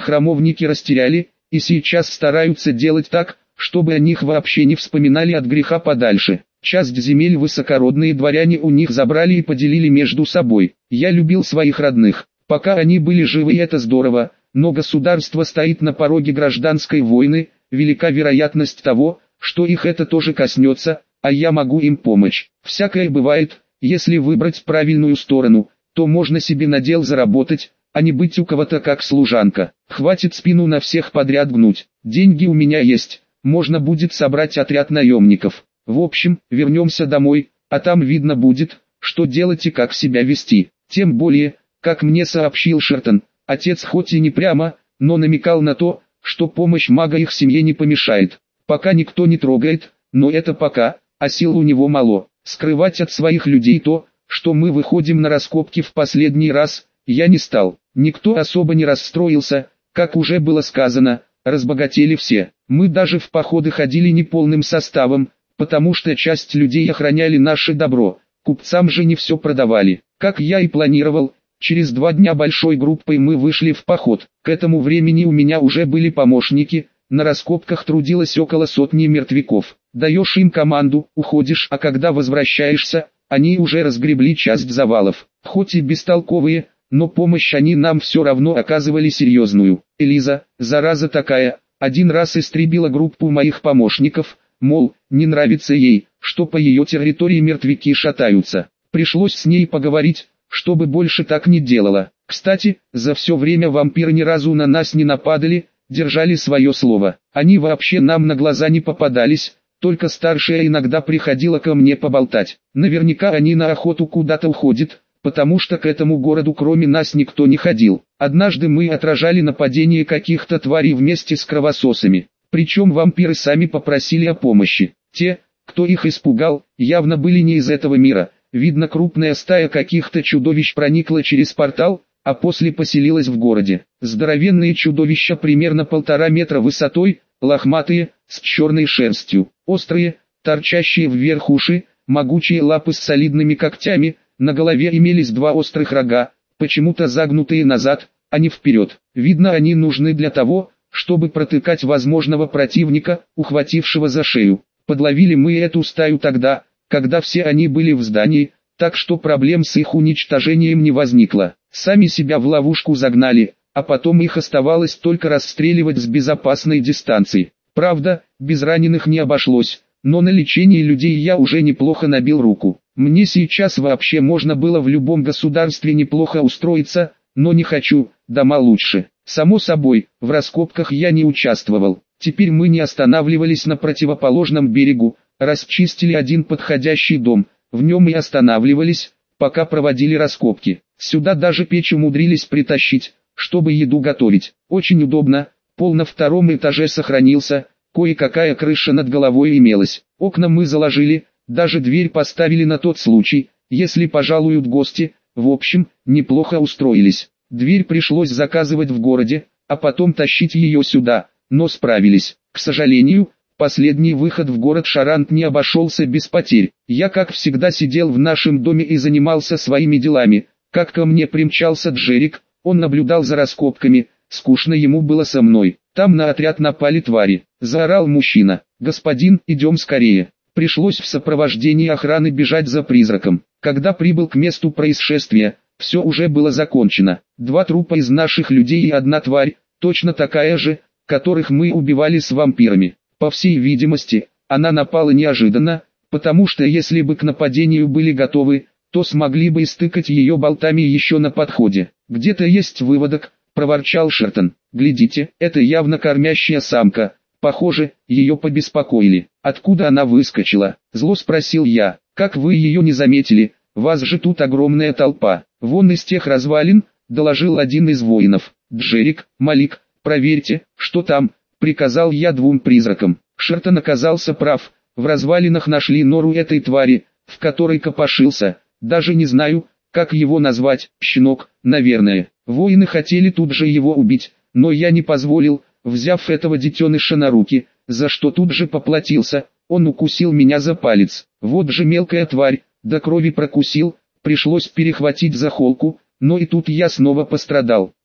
храмовники растеряли, и сейчас стараются делать так, чтобы о них вообще не вспоминали от греха подальше. Часть земель высокородные дворяне у них забрали и поделили между собой. Я любил своих родных, пока они были живы, и это здорово, но государство стоит на пороге гражданской войны, велика вероятность того, что их это тоже коснется, а я могу им помочь. Всякое бывает, если выбрать правильную сторону, то можно себе на дел заработать, а не быть у кого-то как служанка. Хватит спину на всех подряд гнуть, деньги у меня есть, можно будет собрать отряд наемников. В общем, вернемся домой, а там видно будет, что делать и как себя вести. Тем более, как мне сообщил Шертон, отец хоть и не прямо, но намекал на то, что помощь мага их семье не помешает. Пока никто не трогает, но это пока, а сил у него мало. Скрывать от своих людей то, что мы выходим на раскопки в последний раз, я не стал. Никто особо не расстроился, как уже было сказано, разбогатели все. Мы даже в походы ходили не полным составом, потому что часть людей охраняли наше добро, купцам же не все продавали. Как я и планировал, через два дня большой группой мы вышли в поход. К этому времени у меня уже были помощники, на раскопках трудилось около сотни мертвяков. Даешь им команду, уходишь, а когда возвращаешься, они уже разгребли часть завалов. Хоть и бестолковые, но помощь они нам все равно оказывали серьезную. Элиза, зараза такая, один раз истребила группу моих помощников, мол, не нравится ей, что по ее территории мертвяки шатаются. Пришлось с ней поговорить, чтобы больше так не делала. Кстати, за все время вампиры ни разу на нас не нападали, держали свое слово. Они вообще нам на глаза не попадались, только старшая иногда приходила ко мне поболтать. Наверняка они на охоту куда-то уходят, потому что к этому городу кроме нас никто не ходил. Однажды мы отражали нападение каких-то тварей вместе с кровососами. Причем вампиры сами попросили о помощи. Те, кто их испугал, явно были не из этого мира. Видно, крупная стая каких-то чудовищ проникла через портал, а после поселилась в городе. Здоровенные чудовища примерно полтора метра высотой, лохматые, с черной шерстью, острые, торчащие вверх уши, могучие лапы с солидными когтями, на голове имелись два острых рога, почему-то загнутые назад, а не вперед. Видно, они нужны для того, чтобы протыкать возможного противника, ухватившего за шею. Подловили мы эту стаю тогда, когда все они были в здании, так что проблем с их уничтожением не возникло. Сами себя в ловушку загнали, а потом их оставалось только расстреливать с безопасной дистанции. Правда, без раненых не обошлось, но на лечении людей я уже неплохо набил руку. Мне сейчас вообще можно было в любом государстве неплохо устроиться, но не хочу, дома лучше. Само собой, в раскопках я не участвовал. Теперь мы не останавливались на противоположном берегу, расчистили один подходящий дом, в нем и останавливались, пока проводили раскопки. Сюда даже печь умудрились притащить, чтобы еду готовить. Очень удобно, пол на втором этаже сохранился, кое-какая крыша над головой имелась. Окна мы заложили, даже дверь поставили на тот случай, если пожалуют гости. В общем, неплохо устроились. Дверь пришлось заказывать в городе, а потом тащить ее сюда, но справились. К сожалению, последний выход в город Шарант не обошелся без потерь. Я как всегда сидел в нашем доме и занимался своими делами, как ко мне примчался Джерик, он наблюдал за раскопками, скучно ему было со мной. Там на отряд напали твари, заорал мужчина. «Господин, идем скорее». Пришлось в сопровождении охраны бежать за призраком. Когда прибыл к месту происшествия, все уже было закончено. Два трупа из наших людей и одна тварь, точно такая же, которых мы убивали с вампирами. По всей видимости, она напала неожиданно, потому что если бы к нападению были готовы, то смогли бы истыкать ее болтами еще на подходе. «Где-то есть выводок», — проворчал Шертон. «Глядите, это явно кормящая самка. Похоже, ее побеспокоили. Откуда она выскочила?» Зло спросил я. «Как вы ее не заметили? Вас же тут огромная толпа». «Вон из тех развалин», — доложил один из воинов. «Джерик, Малик, проверьте, что там», — приказал я двум призракам. Шертон оказался прав. В развалинах нашли нору этой твари, в которой копошился. Даже не знаю, как его назвать, щенок, наверное. Воины хотели тут же его убить, но я не позволил, взяв этого детеныша на руки, за что тут же поплатился. Он укусил меня за палец. Вот же мелкая тварь, до крови прокусил, пришлось перехватить за холку, но и тут я снова пострадал.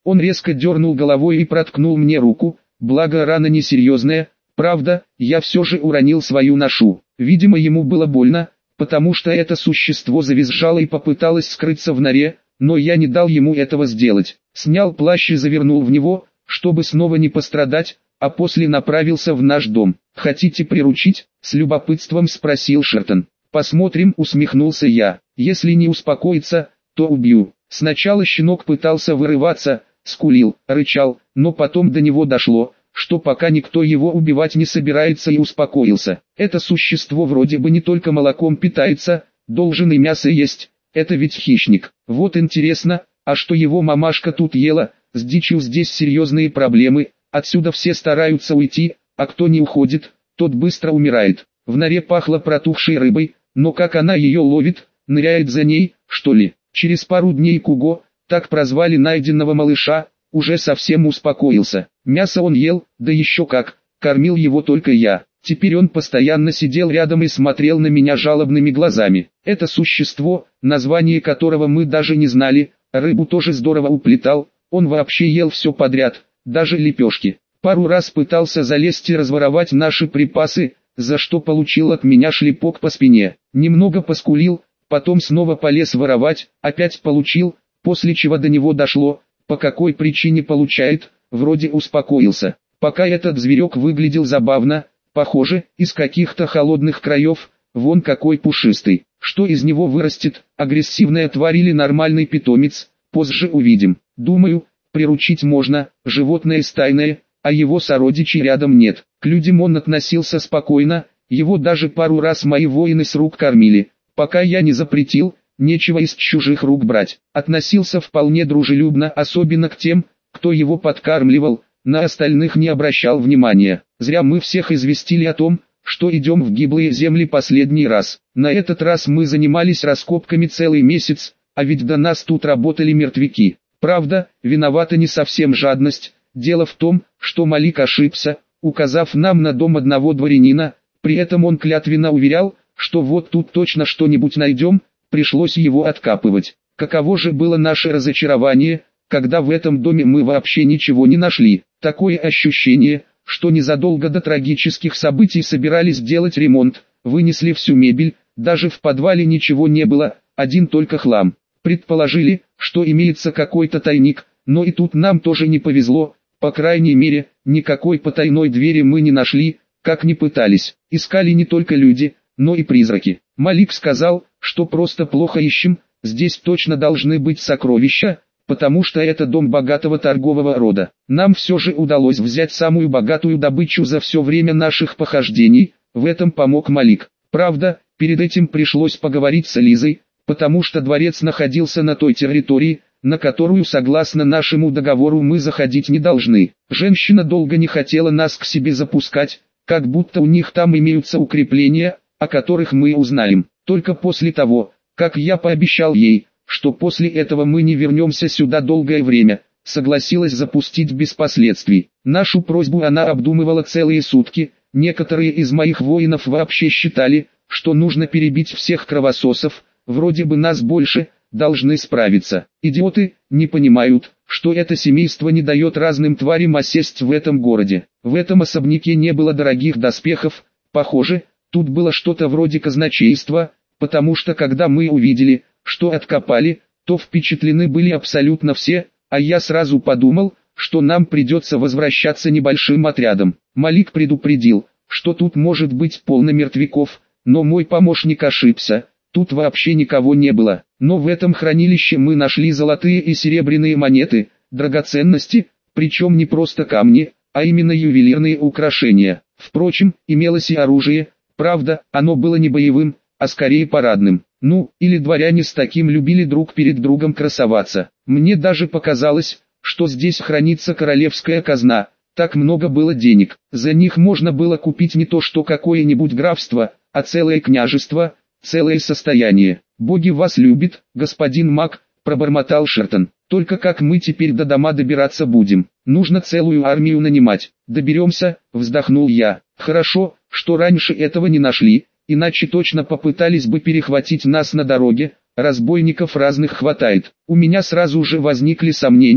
Он резко дернул головой и проткнул мне руку, благо рана несерьезная, правда, я все же уронил свою ношу. Видимо, ему было больно, потому что это существо завизжало и попыталось скрыться в норе, но я не дал ему этого сделать. Снял плащ и завернул в него, чтобы снова не пострадать, а после направился в наш дом. «Хотите приручить?» — с любопытством спросил Шертон. «Посмотрим», — усмехнулся я. «Если не успокоится, то убью». Сначала щенок пытался вырываться, скулил, рычал, но потом до него дошло, что пока никто его убивать не собирается, и успокоился. Это существо вроде бы не только молоком питается, должен и мясо есть, это ведь хищник. Вот интересно, а что его мамашка тут ела? С дичью здесь серьезные проблемы, отсюда все стараются уйти, а кто не уходит, тот быстро умирает. В норе пахло протухшей рыбой, но как она ее ловит, ныряет за ней, что ли? Через пару дней Куго, так прозвали найденного малыша, уже совсем успокоился. Мясо он ел, да еще как, кормил его только я. Теперь он постоянно сидел рядом и смотрел на меня жалобными глазами. Это существо, название которого мы даже не знали, рыбу тоже здорово уплетал, он вообще ел все подряд, даже лепешки. Пару раз пытался залезть и разворовать наши припасы, за что получил от меня шлепок по спине. Немного поскулил, потом снова полез воровать, опять получил, после чего до него дошло, по какой причине получает, вроде успокоился. Пока этот зверек выглядел забавно, похоже, из каких-то холодных краев, вон какой пушистый. Что из него вырастет, агрессивная тварь или нормальный питомец, позже увидим. Думаю, приручить можно, животное стайное, а его сородичей рядом нет. К людям он относился спокойно, его даже пару раз мои воины с рук кормили. Пока я не запретил, нечего из чужих рук брать. Относился вполне дружелюбно, особенно к тем, кто его подкармливал, на остальных не обращал внимания. Зря мы всех известили о том, что идем в гиблые земли последний раз. На этот раз мы занимались раскопками целый месяц, а ведь до нас тут работали мертвяки. Правда, виновата не совсем жадность, дело в том, что Малик ошибся, указав нам на дом одного дворянина, при этом он клятвенно уверял, что вот тут точно что-нибудь найдем, пришлось его откапывать. Каково же было наше разочарование, когда в этом доме мы вообще ничего не нашли. Такое ощущение, что незадолго до трагических событий собирались делать ремонт, вынесли всю мебель, даже в подвале ничего не было, один только хлам. Предположили, что имеется какой-то тайник, но и тут нам тоже не повезло, по крайней мере, никакой потайной двери мы не нашли, как ни пытались. Искали не только люди, но и призраки. Малик сказал, что просто плохо ищем, здесь точно должны быть сокровища, потому что это дом богатого торгового рода. Нам все же удалось взять самую богатую добычу за все время наших похождений, в этом помог Малик. Правда, перед этим пришлось поговорить с Лизой, потому что дворец находился на той территории, на которую согласно нашему договору мы заходить не должны. Женщина долго не хотела нас к себе запускать, как будто у них там имеются укрепления, о которых мы узнаем. Только после того, как я пообещал ей, что после этого мы не вернемся сюда долгое время, согласилась запустить без последствий. Нашу просьбу она обдумывала целые сутки, некоторые из моих воинов вообще считали, что нужно перебить всех кровососов, вроде бы нас больше, должны справиться. Идиоты, не понимают, что это семейство не дает разным тварям осесть в этом городе. В этом особняке не было дорогих доспехов, похоже, тут было что-то вроде казначейства, потому что когда мы увидели, что откопали, то впечатлены были абсолютно все, а я сразу подумал, что нам придется возвращаться небольшим отрядом. Малик предупредил, что тут может быть полно мертвяков, но мой помощник ошибся, тут вообще никого не было. Но в этом хранилище мы нашли золотые и серебряные монеты, драгоценности, причем не просто камни, а именно ювелирные украшения. Впрочем, имелось и оружие, правда, оно было не боевым, а скорее парадным. Ну, или дворяне с таким любили друг перед другом красоваться. Мне даже показалось, что здесь хранится королевская казна, так много было денег. За них можно было купить не то что какое-нибудь графство, а целое княжество, целое состояние. «Боги вас любят, господин маг», — пробормотал Шертон. «Только как мы теперь до дома добираться будем? Нужно целую армию нанимать». «Доберемся», — вздохнул я. «Хорошо, что раньше этого не нашли, иначе точно попытались бы перехватить нас на дороге, разбойников разных хватает». У меня сразу же возникли сомнения,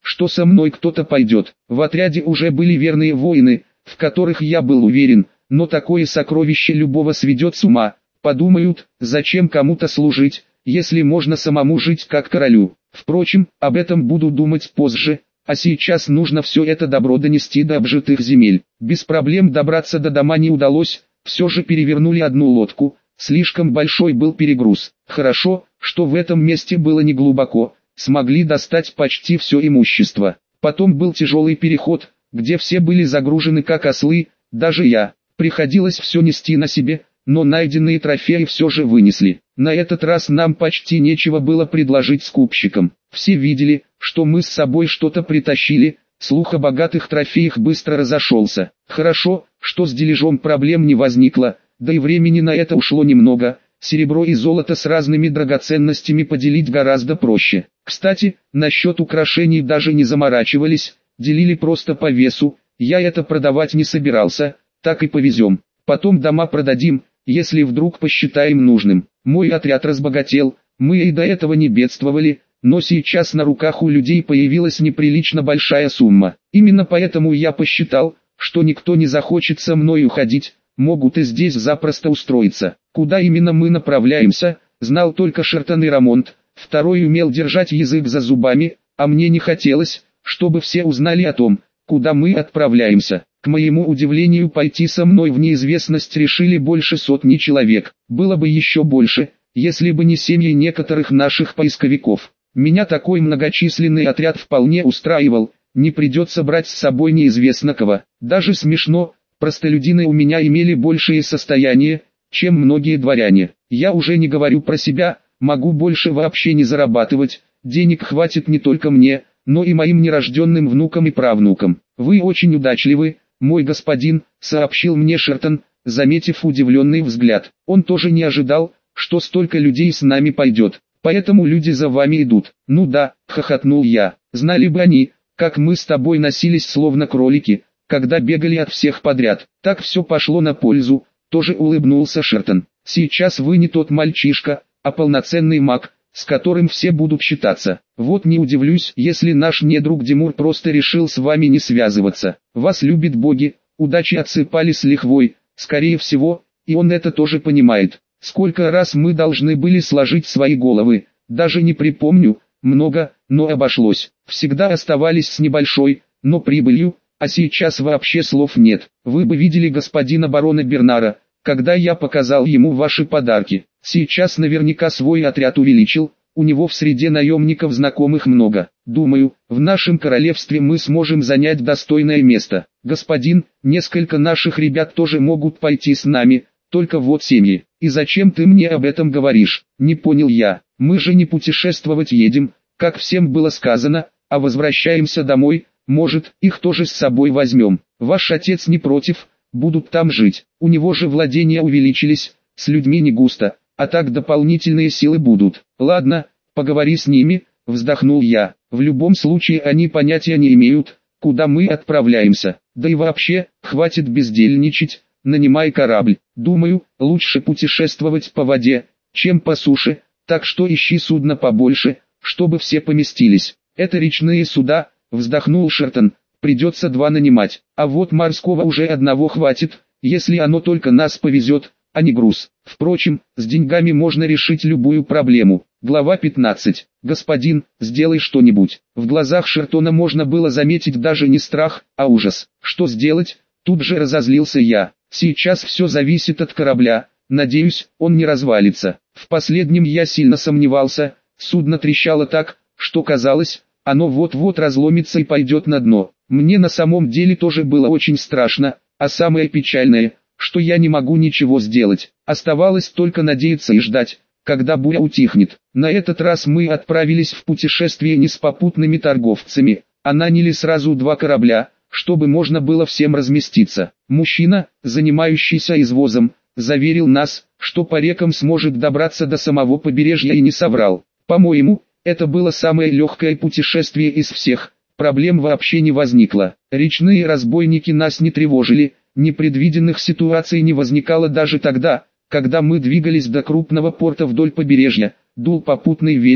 что со мной кто-то пойдет. В отряде уже были верные воины, в которых я был уверен, но такое сокровище любого сведет с ума. Подумают, зачем кому-то служить, если можно самому жить как королю. Впрочем, об этом буду думать позже, а сейчас нужно все это добро донести до обжитых земель. Без проблем добраться до дома не удалось, все же перевернули одну лодку, слишком большой был перегруз. Хорошо, что в этом месте было не глубоко, смогли достать почти все имущество. Потом был тяжелый переход, где все были загружены как ослы, даже я. Приходилось все нести на себе, но найденные трофеи все же вынесли. На этот раз нам почти нечего было предложить скупщикам. Все видели, что мы с собой что-то притащили, слух о богатых трофеях быстро разошелся. Хорошо, что с дележом проблем не возникло, да и времени на это ушло немного. Серебро и золото с разными драгоценностями поделить гораздо проще. Кстати, насчет украшений даже не заморачивались, делили просто по весу. Я это продавать не собирался, так и повезем. Потом дома продадим, если вдруг посчитаем нужным. Мой отряд разбогател, мы и до этого не бедствовали, но сейчас на руках у людей появилась неприлично большая сумма. Именно поэтому я посчитал, что никто не захочет со мной уходить, могут и здесь запросто устроиться. Куда именно мы направляемся, знал только Шертон и Рамонт, второй умел держать язык за зубами, а мне не хотелось, чтобы все узнали о том, куда мы отправляемся. К моему удивлению, пойти со мной в неизвестность решили больше сотни человек. Было бы еще больше, если бы не семьи некоторых наших поисковиков. Меня такой многочисленный отряд вполне устраивал, не придется брать с собой неизвестно кого. Даже смешно, простолюдины у меня имели большее состояние, чем многие дворяне. Я уже не говорю про себя, могу больше вообще не зарабатывать, денег хватит не только мне, но и моим нерожденным внукам и правнукам. Вы очень удачливы, мой господин, сообщил мне Шертон, заметив удивленный взгляд. Он тоже не ожидал, что столько людей с нами пойдет, поэтому люди за вами идут. Ну да, хохотнул я, знали бы они, как мы с тобой носились словно кролики, когда бегали от всех подряд. Так все пошло на пользу, тоже улыбнулся Шертон. Сейчас вы не тот мальчишка, а полноценный маг, с которым все будут считаться. Вот не удивлюсь, если наш недруг Димур просто решил с вами не связываться. Вас любят боги, удачи отсыпали с лихвой, скорее всего, и он это тоже понимает. Сколько раз мы должны были сложить свои головы, даже не припомню, много, но обошлось. Всегда оставались с небольшой, но прибылью, а сейчас вообще слов нет. Вы бы видели господина барона Бернара, когда я показал ему ваши подарки. Сейчас наверняка свой отряд увеличил, у него в среде наемников знакомых много. Думаю, в нашем королевстве мы сможем занять достойное место. Господин, несколько наших ребят тоже могут пойти с нами, только вот семьи. И зачем ты мне об этом говоришь? Не понял я. Мы же не путешествовать едем, как всем было сказано, а возвращаемся домой, может, их тоже с собой возьмем. Ваш отец не против, будут там жить. У него же владения увеличились, с людьми не густо, а так дополнительные силы будут. Ладно, поговори с ними, вздохнул я. В любом случае они понятия не имеют, куда мы отправляемся. Да и вообще, хватит бездельничать, нанимай корабль. Думаю, лучше путешествовать по воде, чем по суше, так что ищи судно побольше, чтобы все поместились. Это речные суда, вздохнул Шертон, придется два нанимать, а вот морского уже одного хватит, если оно только нас повезет, а не груз. Впрочем, с деньгами можно решить любую проблему. Глава пятнадцать. Господин, сделай что-нибудь. В глазах Шертона можно было заметить даже не страх, а ужас. Что сделать? Тут же разозлился я. Сейчас все зависит от корабля, надеюсь, он не развалится. В последнем я сильно сомневался, судно трещало так, что казалось, оно вот-вот разломится и пойдет на дно. Мне на самом деле тоже было очень страшно, а самое печальное, что я не могу ничего сделать. Оставалось только надеяться и ждать, когда буря утихнет. На этот раз мы отправились в путешествие не с попутными торговцами, а наняли сразу два корабля, чтобы можно было всем разместиться. Мужчина, занимающийся извозом, заверил нас, что по рекам сможет добраться до самого побережья и не соврал. По-моему, это было самое легкое путешествие из всех, проблем вообще не возникло. Речные разбойники нас не тревожили, непредвиденных ситуаций не возникало даже тогда, когда мы двигались до крупного порта вдоль побережья, дул попутный ветер,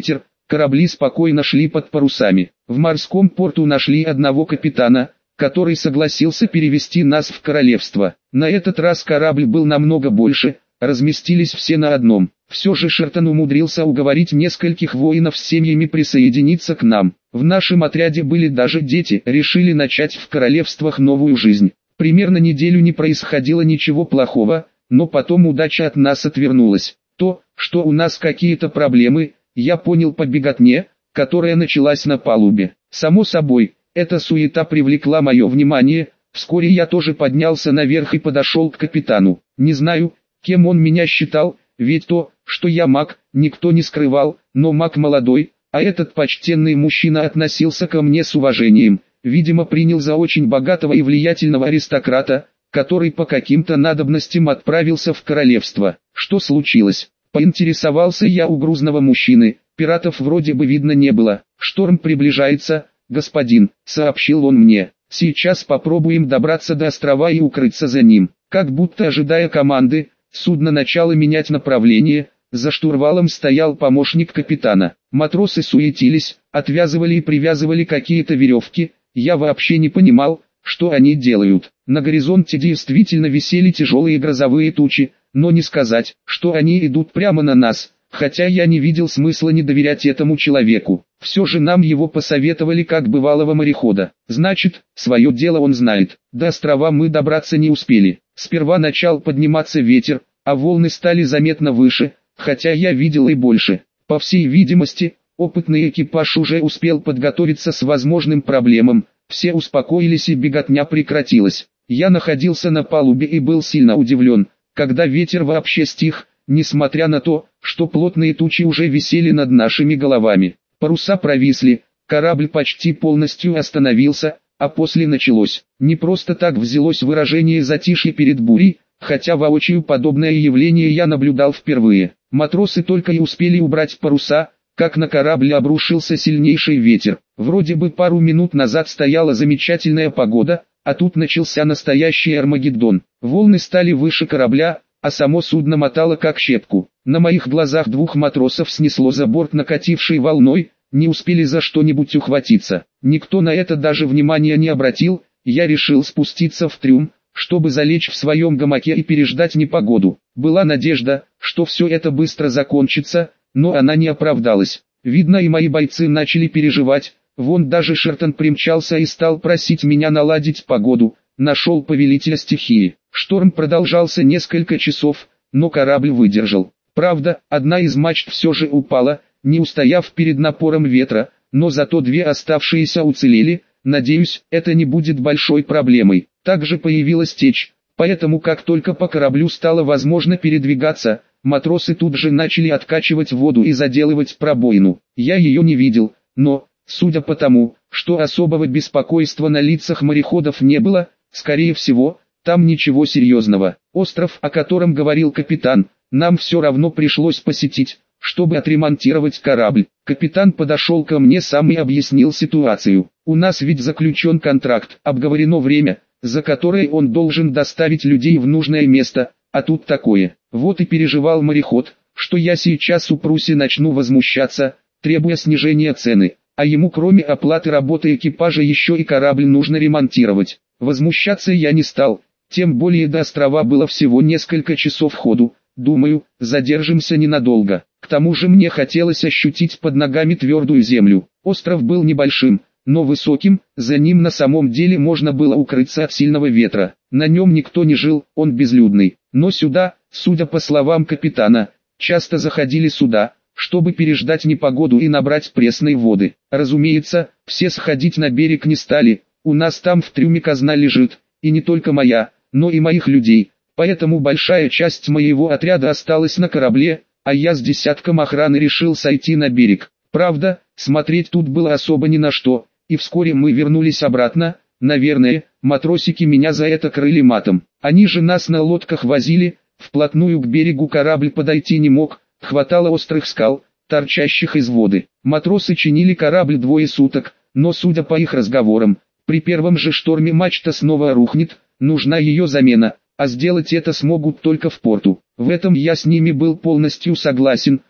Корабли спокойно шли под парусами. В морском порту нашли одного капитана, который согласился перевести нас в королевство. На этот раз корабль был намного больше, разместились все на одном. Все же Шертон умудрился уговорить нескольких воинов с семьями присоединиться к нам. В нашем отряде были даже дети, решили начать в королевствах новую жизнь. Примерно неделю не происходило ничего плохого, но потом удача от нас отвернулась. То, что у нас какие-то проблемы, я понял по беготне, которая началась на палубе. Само собой, эта суета привлекла мое внимание. Вскоре я тоже поднялся наверх и подошел к капитану. Не знаю, кем он меня считал, ведь то, что я маг, никто не скрывал, но маг молодой, а этот почтенный мужчина относился ко мне с уважением, видимо принял за очень богатого и влиятельного аристократа, который по каким-то надобностям отправился в королевство. Что случилось? Поинтересовался я у грузного мужчины, пиратов вроде бы видно не было. Шторм приближается, господин, сообщил он мне. Сейчас попробуем добраться до острова и укрыться за ним. Как будто ожидая команды, судно начало менять направление. За штурвалом стоял помощник капитана. Матросы суетились, отвязывали и привязывали какие-то веревки. Я вообще не понимал, что они делают. На горизонте действительно висели тяжелые грозовые тучи, но не сказать, что они идут прямо на нас, хотя я не видел смысла не доверять этому человеку. Все же нам его посоветовали как бывалого морехода. Значит, свое дело он знает. До острова мы добраться не успели. Сперва начал подниматься ветер, а волны стали заметно выше, хотя я видел и больше. По всей видимости, опытный экипаж уже успел подготовиться с возможным проблемам. Все успокоились и беготня прекратилась. Я находился на палубе и был сильно удивлен, когда ветер вообще стих, несмотря на то, что плотные тучи уже висели над нашими головами. Паруса провисли, корабль почти полностью остановился, а после началось. Не просто так взялось выражение «затишье перед бурей», хотя воочию подобное явление я наблюдал впервые. Матросы только и успели убрать паруса, как на корабль обрушился сильнейший ветер. Вроде бы пару минут назад стояла замечательная погода, а тут начался настоящий Армагеддон. Волны стали выше корабля, а само судно мотало как щепку. На моих глазах двух матросов снесло за борт накатившей волной, не успели за что-нибудь ухватиться. Никто на это даже внимания не обратил. Я решил спуститься в трюм, чтобы залечь в своем гамаке и переждать непогоду. Была надежда, что все это быстро закончится, но она не оправдалась. Видно, и мои бойцы начали переживать. Вон даже Шертон примчался и стал просить меня наладить погоду. Нашел повелителя стихии. Шторм продолжался несколько часов, но корабль выдержал. Правда, одна из мачт все же упала, не устояв перед напором ветра, но зато две оставшиеся уцелели. Надеюсь, это не будет большой проблемой. Также появилась течь, поэтому как только по кораблю стало возможно передвигаться, матросы тут же начали откачивать воду и заделывать пробоину. Я ее не видел, но, судя по тому, что особого беспокойства на лицах мореходов не было, скорее всего, там ничего серьезного. Остров, о котором говорил капитан, нам все равно пришлось посетить, чтобы отремонтировать корабль. Капитан подошел ко мне сам и объяснил ситуацию. У нас ведь заключен контракт, обговорено время, за которое он должен доставить людей в нужное место, а тут такое. Вот и переживал мореход, что я сейчас у Пруси начну возмущаться, требуя снижения цены, а ему кроме оплаты работы экипажа еще и корабль нужно ремонтировать. Возмущаться я не стал, тем более до острова было всего несколько часов ходу. Думаю, задержимся ненадолго. К тому же мне хотелось ощутить под ногами твердую землю. Остров был небольшим, но высоким, за ним на самом деле можно было укрыться от сильного ветра. На нем никто не жил, он безлюдный. Но сюда, судя по словам капитана, часто заходили суда, чтобы переждать непогоду и набрать пресной воды. Разумеется, все сходить на берег не стали, у нас там в трюме казна лежит, и не только моя, но и моих людей. Поэтому большая часть моего отряда осталась на корабле, а я с десятком охраны решил сойти на берег. Правда, смотреть тут было особо ни на что, и вскоре мы вернулись обратно. Наверное, матросики меня за это крыли матом. Они же нас на лодках возили, вплотную к берегу корабль подойти не мог, хватало острых скал, торчащих из воды. Матросы чинили корабль двое суток, но судя по их разговорам, при первом же шторме мачта снова рухнет, нужна ее замена. А сделать это смогут только в порту. В этом я с ними был полностью согласен,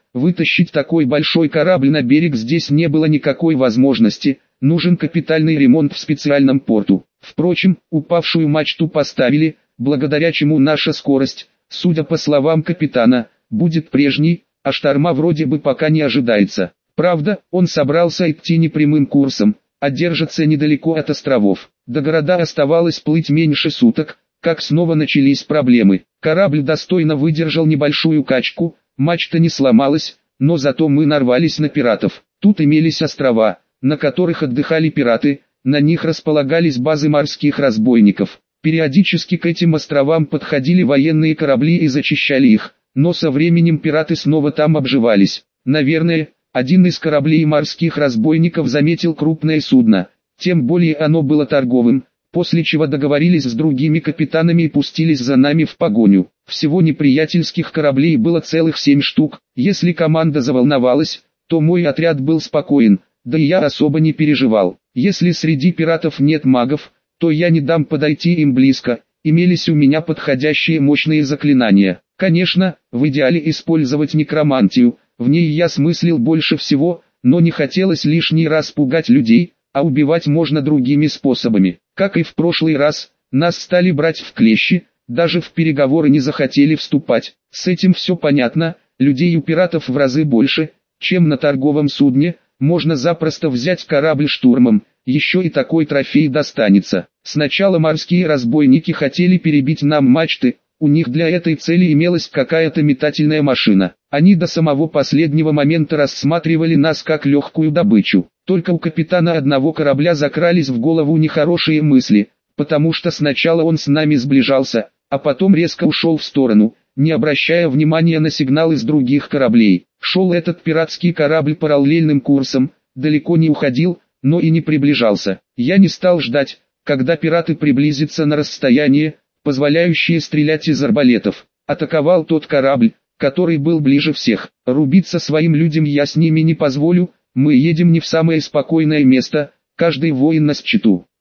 Вытащить такой большой корабль на берег здесь не было никакой возможности, нужен капитальный ремонт в специальном порту. Впрочем, упавшую мачту поставили, благодаря чему наша скорость, судя по словам капитана, будет прежней, а шторма вроде бы пока не ожидается. Правда, он собрался идти не прямым курсом, а держаться недалеко от островов. До города оставалось плыть меньше суток, как снова начались проблемы. Корабль достойно выдержал небольшую качку, мачта не сломалась, но зато мы нарвались на пиратов. Тут имелись острова, на которых отдыхали пираты, на них располагались базы морских разбойников. Периодически к этим островам подходили военные корабли и зачищали их, но со временем пираты снова там обживались. Наверное, один из кораблей морских разбойников заметил крупное судно, тем более оно было торговым, после чего договорились с другими капитанами и пустились за нами в погоню. Всего неприятельских кораблей было целых семь штук. Если команда заволновалась, то мой отряд был спокоен, да и я особо не переживал. Если среди пиратов нет магов, то я не дам подойти им близко, имелись у меня подходящие мощные заклинания. Конечно, в идеале использовать некромантию, в ней я смыслил больше всего, но не хотелось лишний раз пугать людей, а убивать можно другими способами. Как и в прошлый раз, нас стали брать в клещи, даже в переговоры не захотели вступать. С этим все понятно, людей у пиратов в разы больше, чем на торговом судне, можно запросто взять корабль штурмом, еще и такой трофей достанется. Сначала морские разбойники хотели перебить нам мачты, у них для этой цели имелась какая-то метательная машина. Они до самого последнего момента рассматривали нас как легкую добычу. Только у капитана одного корабля закрались в голову нехорошие мысли, потому что сначала он с нами сближался, а потом резко ушел в сторону, не обращая внимания на сигналы с других кораблей. Шел этот пиратский корабль параллельным курсом, далеко не уходил, но и не приближался. Я не стал ждать, когда пираты приблизятся на расстояние, позволяющее стрелять из арбалетов. Атаковал тот корабль, который был ближе всех. Рубиться своим людям я с ними не позволю, мы едем не в самое спокойное место, каждый воин на счету.